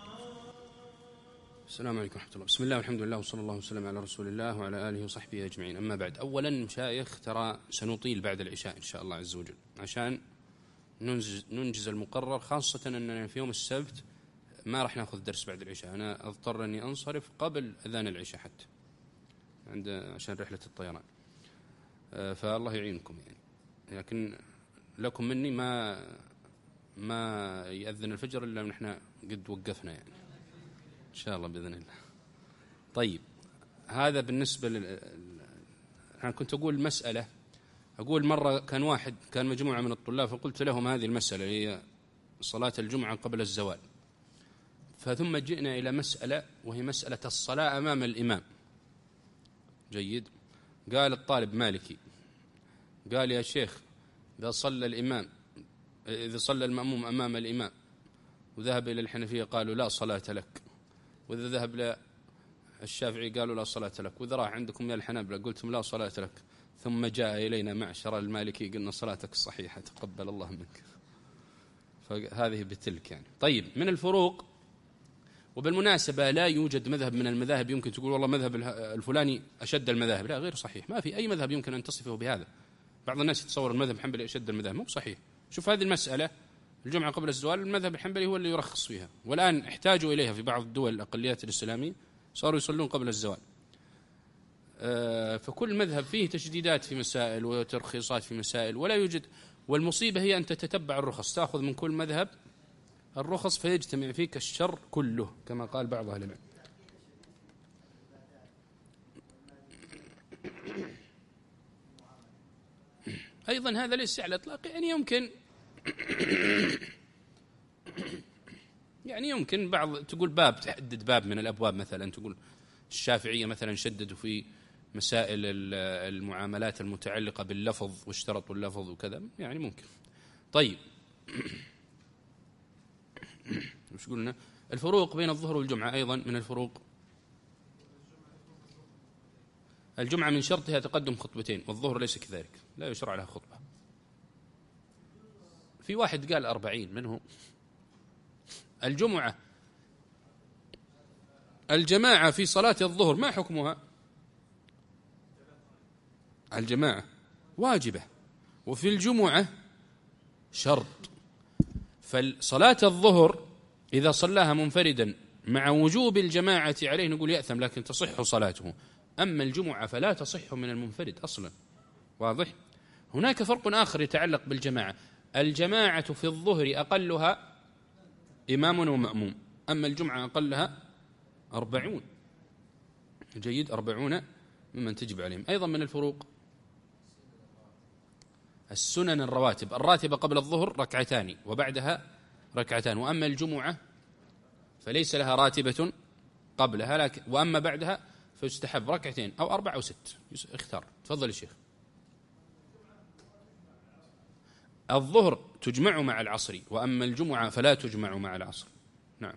السلام عليكم ورحمة الله. بسم الله والحمد لله وصلى الله وسلم على رسول الله وعلى آله وصحبه أجمعين. أما بعد، أولا مشايخ ترى سنطيل بعد العشاء إن شاء الله عز وجل عشان ننجز, ننجز المقرر، خاصة أننا في يوم السبت ما راح ناخذ درس بعد العشاء، أنا أضطر أني أنصرف قبل أذان العشاء حتى عند عشان رحلة الطيران، فالله يعينكم يعني. لكن لكم مني ما ما يأذن الفجر إلا ونحن قد وقفنا يعني إن شاء الله بإذن الله. طيب هذا بالنسبة لل... أنا كنت أقول مسألة، أقول مرة كان واحد كان مجموعة من الطلاب فقلت لهم هذه المسألة هي صلاة الجمعة قبل الزوال، فثم جئنا إلى مسألة وهي مسألة الصلاة أمام الإمام. جيد. قال الطالب مالكي قال يا شيخ إذا صلى الإمام إذا صلى المأموم أمام الإمام وذهب إلى الحنفية قالوا لا صلاة لك، وإذا ذهب للشافعي قالوا لا صلاة لك، وإذا راح عندكم يا الحنابلة قلتم لا صلاة لك، ثم جاء إلينا معشر المالكي قلنا صلاتك صحيحة تقبل الله منك. فهذه بتلك يعني. طيب من الفروق، وبالمناسبة لا يوجد مذهب من المذاهب يمكن تقول والله مذهب الفلاني أشد المذاهب، لا غير صحيح، ما في أي مذهب يمكن أن تصفه بهذا. بعض الناس يتصور المذهب الحنبلي أشد المذاهب، مو صحيح. شوف هذه المسألة الجمعة قبل الزوال المذهب الحنبلي هو اللي يرخص فيها، والآن احتاجوا إليها في بعض الدول الأقليات الإسلامية صاروا يصلون قبل الزوال. فكل مذهب فيه تشديدات في مسائل وترخيصات في مسائل، ولا يوجد. والمصيبة هي أن تتتبع الرخص، تأخذ من كل مذهب الرخص فيجتمع فيك الشر كله كما قال بعض أهل العلم. أيضا هذا ليس على الإطلاق، يعني يمكن يعني يمكن بعض تقول باب تحدد باب من الأبواب، مثلا تقول الشافعية مثلا شددوا في مسائل المعاملات المتعلقة باللفظ واشترطوا اللفظ وكذا، يعني ممكن. طيب مش قلنا الفروق بين الظهر والجمعة؟ أيضا من الفروق الجمعة من شرطها تقدم خطبتين، والظهر ليس كذلك، لا يشرع لها خطبة. في واحد قال أربعين منه. الجمعة الجماعة في صلاة الظهر ما حكمها؟ الجماعة واجبة، وفي الجمعة شرط. فصلاة الظهر إذا صلاها منفردا مع وجوب الجماعة عليه نقول يأثم لكن تصح صلاته، أما الجمعة فلا تصح من المنفرد أصلا. واضح؟ هناك فرق آخر يتعلق بالجماعة. الجماعة في الظهر أقلها إمام ومأموم، أما الجمعة أقلها أربعون. جيد، أربعون ممن تجب عليهم. أيضا من الفروق السنن الرواتب، الراتبة قبل الظهر ركعتان وبعدها ركعتان، وأما الجمعة فليس لها راتبة قبلها لكن وأما بعدها فيستحب ركعتين أو أربع أو ست، اختار. تفضل الشيخ. الظهر تجمع مع العصر، وأما الجمعة فلا تجمع مع العصر. نعم.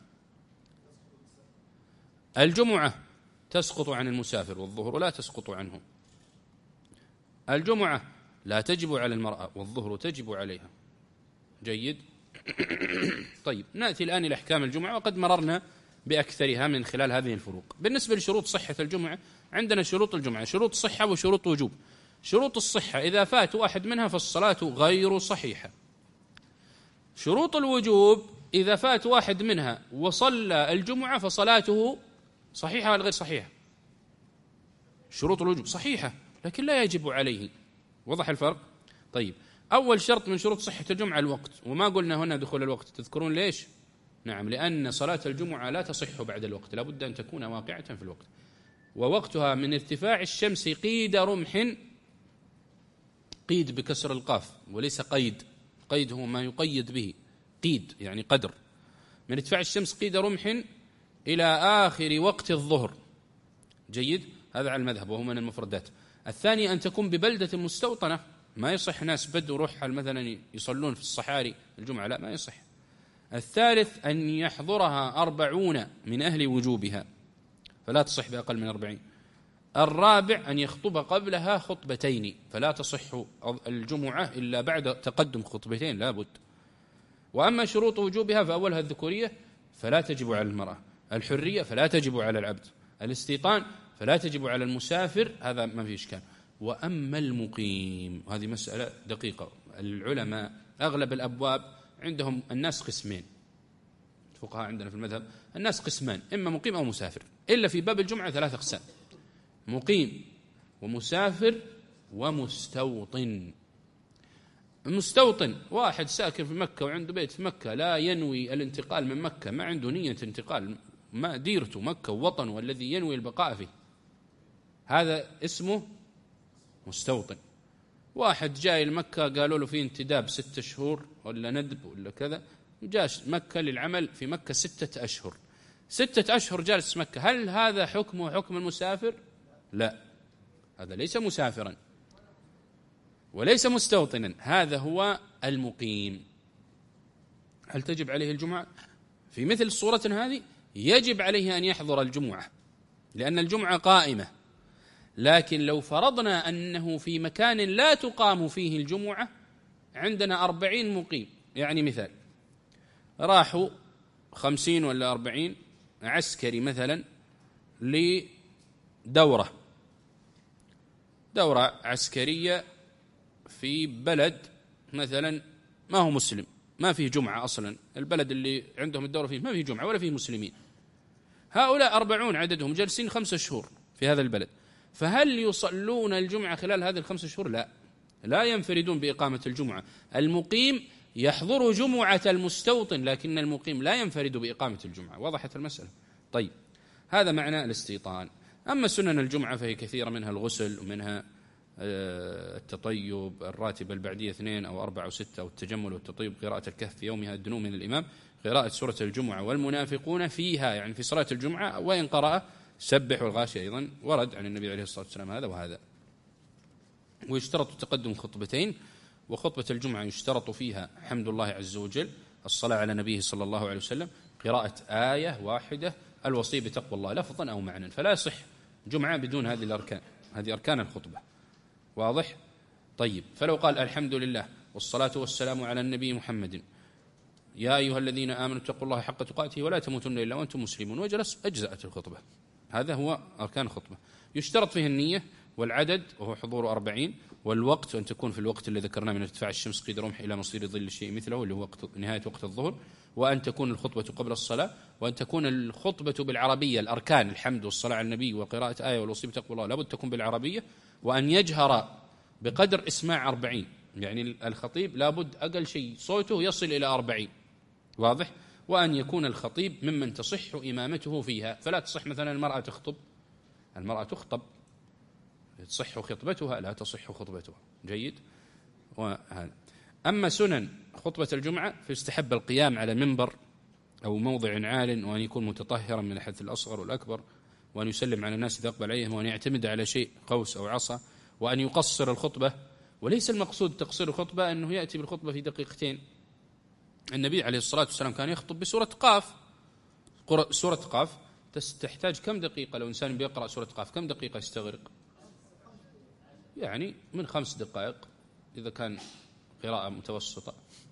الجمعة تسقط عن المسافر والظهر لا تسقط عنه. الجمعة لا تجب على المرأة والظهر تجب عليها. جيد. طيب نأتي الآن إلى أحكام الجمعة، وقد مررنا بأكثرها من خلال هذه الفروق. بالنسبة لشروط صحة الجمعة عندنا شروط الجمعة شروط صحة وشروط وجوب. شروط الصحة إذا فات واحد منها فالصلاة غير صحيحة. شروط الوجوب إذا فات واحد منها وصلى الجمعة فصلاته صحيحة ولا غير صحيحة؟ شروط الوجوب صحيحة لكن لا يجب عليه. وضح الفرق؟ طيب أول شرط من شروط صحة الجمعة الوقت، وما قلنا هنا دخول الوقت، تذكرون ليش؟ نعم، لأن صلاة الجمعة لا تصح بعد الوقت، لا بد أن تكون واقعة في الوقت، ووقتها من ارتفاع الشمس قيد رمح. قيد بكسر القاف وليس قيد، قيد هو ما يقيد به، قيد يعني قدر. من ارتفاع الشمس قيد رمح إلى آخر وقت الظهر. جيد، هذا على المذهب وهو من المفردات. الثاني أن تكون ببلدة مستوطنة ما يصح ناس بدو روح مثلا يصلون في الصحاري الجمعة، لا ما يصح. الثالث أن يحضرها أربعون من أهل وجوبها فلا تصح بأقل من أربعين. الرابع أن يخطب قبلها خطبتين فلا تصح الجمعة إلا بعد تقدم خطبتين لا بد. وأما شروط وجوبها فأولها الذكورية فلا تجب على المرأة، الحرية فلا تجب على العبد، الاستيطان فلا تجب على المسافر، هذا ما في إشكال. وأما المقيم، هذه مسألة دقيقة، العلماء أغلب الأبواب عندهم الناس قسمين، الفقهاء عندنا في المذهب الناس قسمان، إما مقيم أو مسافر، إلا في باب الجمعة ثلاثة أقسام: مقيم ومسافر ومستوطن. المستوطن واحد ساكن في مكة وعنده بيت في مكة لا ينوي الانتقال من مكة، ما عنده نية انتقال، ما ديرته مكة ووطن والذي ينوي البقاء فيه، هذا اسمه مستوطن. واحد جاي لمكة قالوا له في انتداب ستة شهور ولا ندب ولا كذا، جاش مكة للعمل في مكة ستة أشهر، ستة أشهر جالس في مكة، هل هذا حكمه حكم المسافر؟ لا، هذا ليس مسافرا وليس مستوطنا، هذا هو المقيم. هل تجب عليه الجمعة؟ في مثل صورة هذه يجب عليه أن يحضر الجمعة لأن الجمعة قائمة، لكن لو فرضنا أنه في مكان لا تقام فيه الجمعة، عندنا أربعين مقيم، يعني مثال راحوا خمسين ولا أربعين عسكري مثلا لدورة دورة عسكرية في بلد مثلا ما هو مسلم، ما فيه جمعة أصلا، البلد اللي عندهم الدورة فيه ما فيه جمعة ولا فيه مسلمين، هؤلاء أربعون عددهم جالسين خمسة شهور في هذا البلد، فهل يصلون الجمعة خلال هذه الخمسة شهور؟ لا، لا ينفردون بإقامة الجمعة. المقيم يحضر جمعة المستوطن، لكن المقيم لا ينفرد بإقامة الجمعة. وضحت المسألة؟ طيب، هذا معنى الاستيطان. أما سنن الجمعة فهي كثيرة، منها الغسل ومنها التطيب، الراتبة البعدية اثنين أو أربعة أو ستة، أو التجمل والتطيب، قراءة الكهف في يومها، الدنو من الإمام، قراءة سورة الجمعة والمنافقون فيها، يعني في صلاة الجمعة، وإن قرأ سبح والغاشية أيضا، ورد عن النبي عليه الصلاة والسلام هذا وهذا. ويشترط تقدم خطبتين، وخطبة الجمعة يشترط فيها حمد الله عز وجل، الصلاة على نبيه صلى الله عليه وسلم، قراءة آية واحدة، الوصي بتقوى الله لفظا أو معنى، فلا يصح جمعة بدون هذه الأركان، هذه أركان الخطبة. واضح؟ طيب، فلو قال الحمد لله والصلاة والسلام على النبي محمد يا أيها الذين آمنوا اتقوا الله حق تقاته ولا تموتن إلا وأنتم مسلمون، وجلس، أجزأت الخطبة. هذا هو أركان الخطبة. يشترط فيه النية والعدد وهو حضور أربعين، والوقت أن تكون في الوقت الذي ذكرناه من ارتفاع الشمس قيد رمح إلى مصير ظل الشيء مثله اللي هو وقت نهاية وقت الظهر، وأن تكون الخطبة قبل الصلاة، وأن تكون الخطبة بالعربية، الأركان الحمد والصلاة على النبي وقراءة آية والوصي بتقوى الله لابد تكون بالعربية، وأن يجهر بقدر إسماع أربعين، يعني الخطيب لابد أقل شيء صوته يصل إلى أربعين. واضح؟ وأن يكون الخطيب ممن تصح إمامته فيها، فلا تصح مثلا المرأة تخطب، المرأة تخطب تصح خطبتها، لا تصح خطبتها. جيد؟ وهذا. أما سنن خطبة الجمعة فيستحب القيام على منبر أو موضع عال، وأن يكون متطهرا من الحدث الأصغر والأكبر، وأن يسلم على الناس إذا أقبل عليهم، وأن يعتمد على شيء قوس أو عصا، وأن يقصر الخطبة. وليس المقصود تقصير الخطبة أنه يأتي بالخطبة في دقيقتين. النبي عليه الصلاة والسلام كان يخطب بسورة قاف، سورة قاف تحتاج كم دقيقة؟ لو إنسان بيقرأ سورة قاف كم دقيقة يستغرق؟ يعني من خمس دقائق إذا كان قراءة متوسطة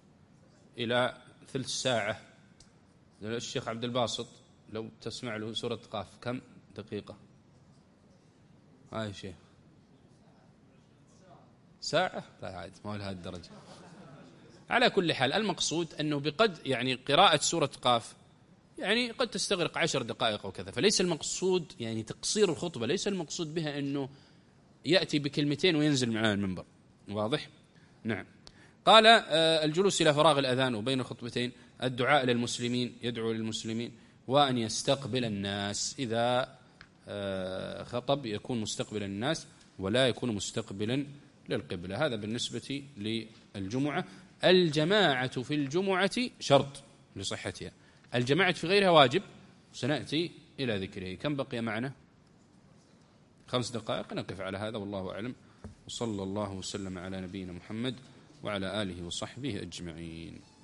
إلى ثلث ساعة. الشيخ عبد الباسط لو تسمع له سورة قاف كم دقيقة؟ هاي شيء ساعة؟ لا عاد ما هو لهذه الدرجة. على كل حال المقصود أنه بقد يعني قراءة سورة قاف يعني قد تستغرق عشر دقائق أو كذا، فليس المقصود يعني تقصير الخطبة، ليس المقصود بها أنه يأتي بكلمتين وينزل من على المنبر. واضح؟ نعم. قال الجلوس إلى فراغ الأذان وبين الخطبتين، الدعاء للمسلمين، يدعو للمسلمين، وأن يستقبل الناس، إذا خطب يكون مستقبل الناس ولا يكون مستقبلا للقبلة. هذا بالنسبة للجمعة. الجماعة في الجمعة شرط لصحتها، الجماعة في غيرها واجب، سنأتي إلى ذكره. كم بقي معنا؟ خمس دقائق، نقف على هذا والله أعلم. وصلى الله وسلم على نبينا محمد وعلى آله وصحبه أجمعين.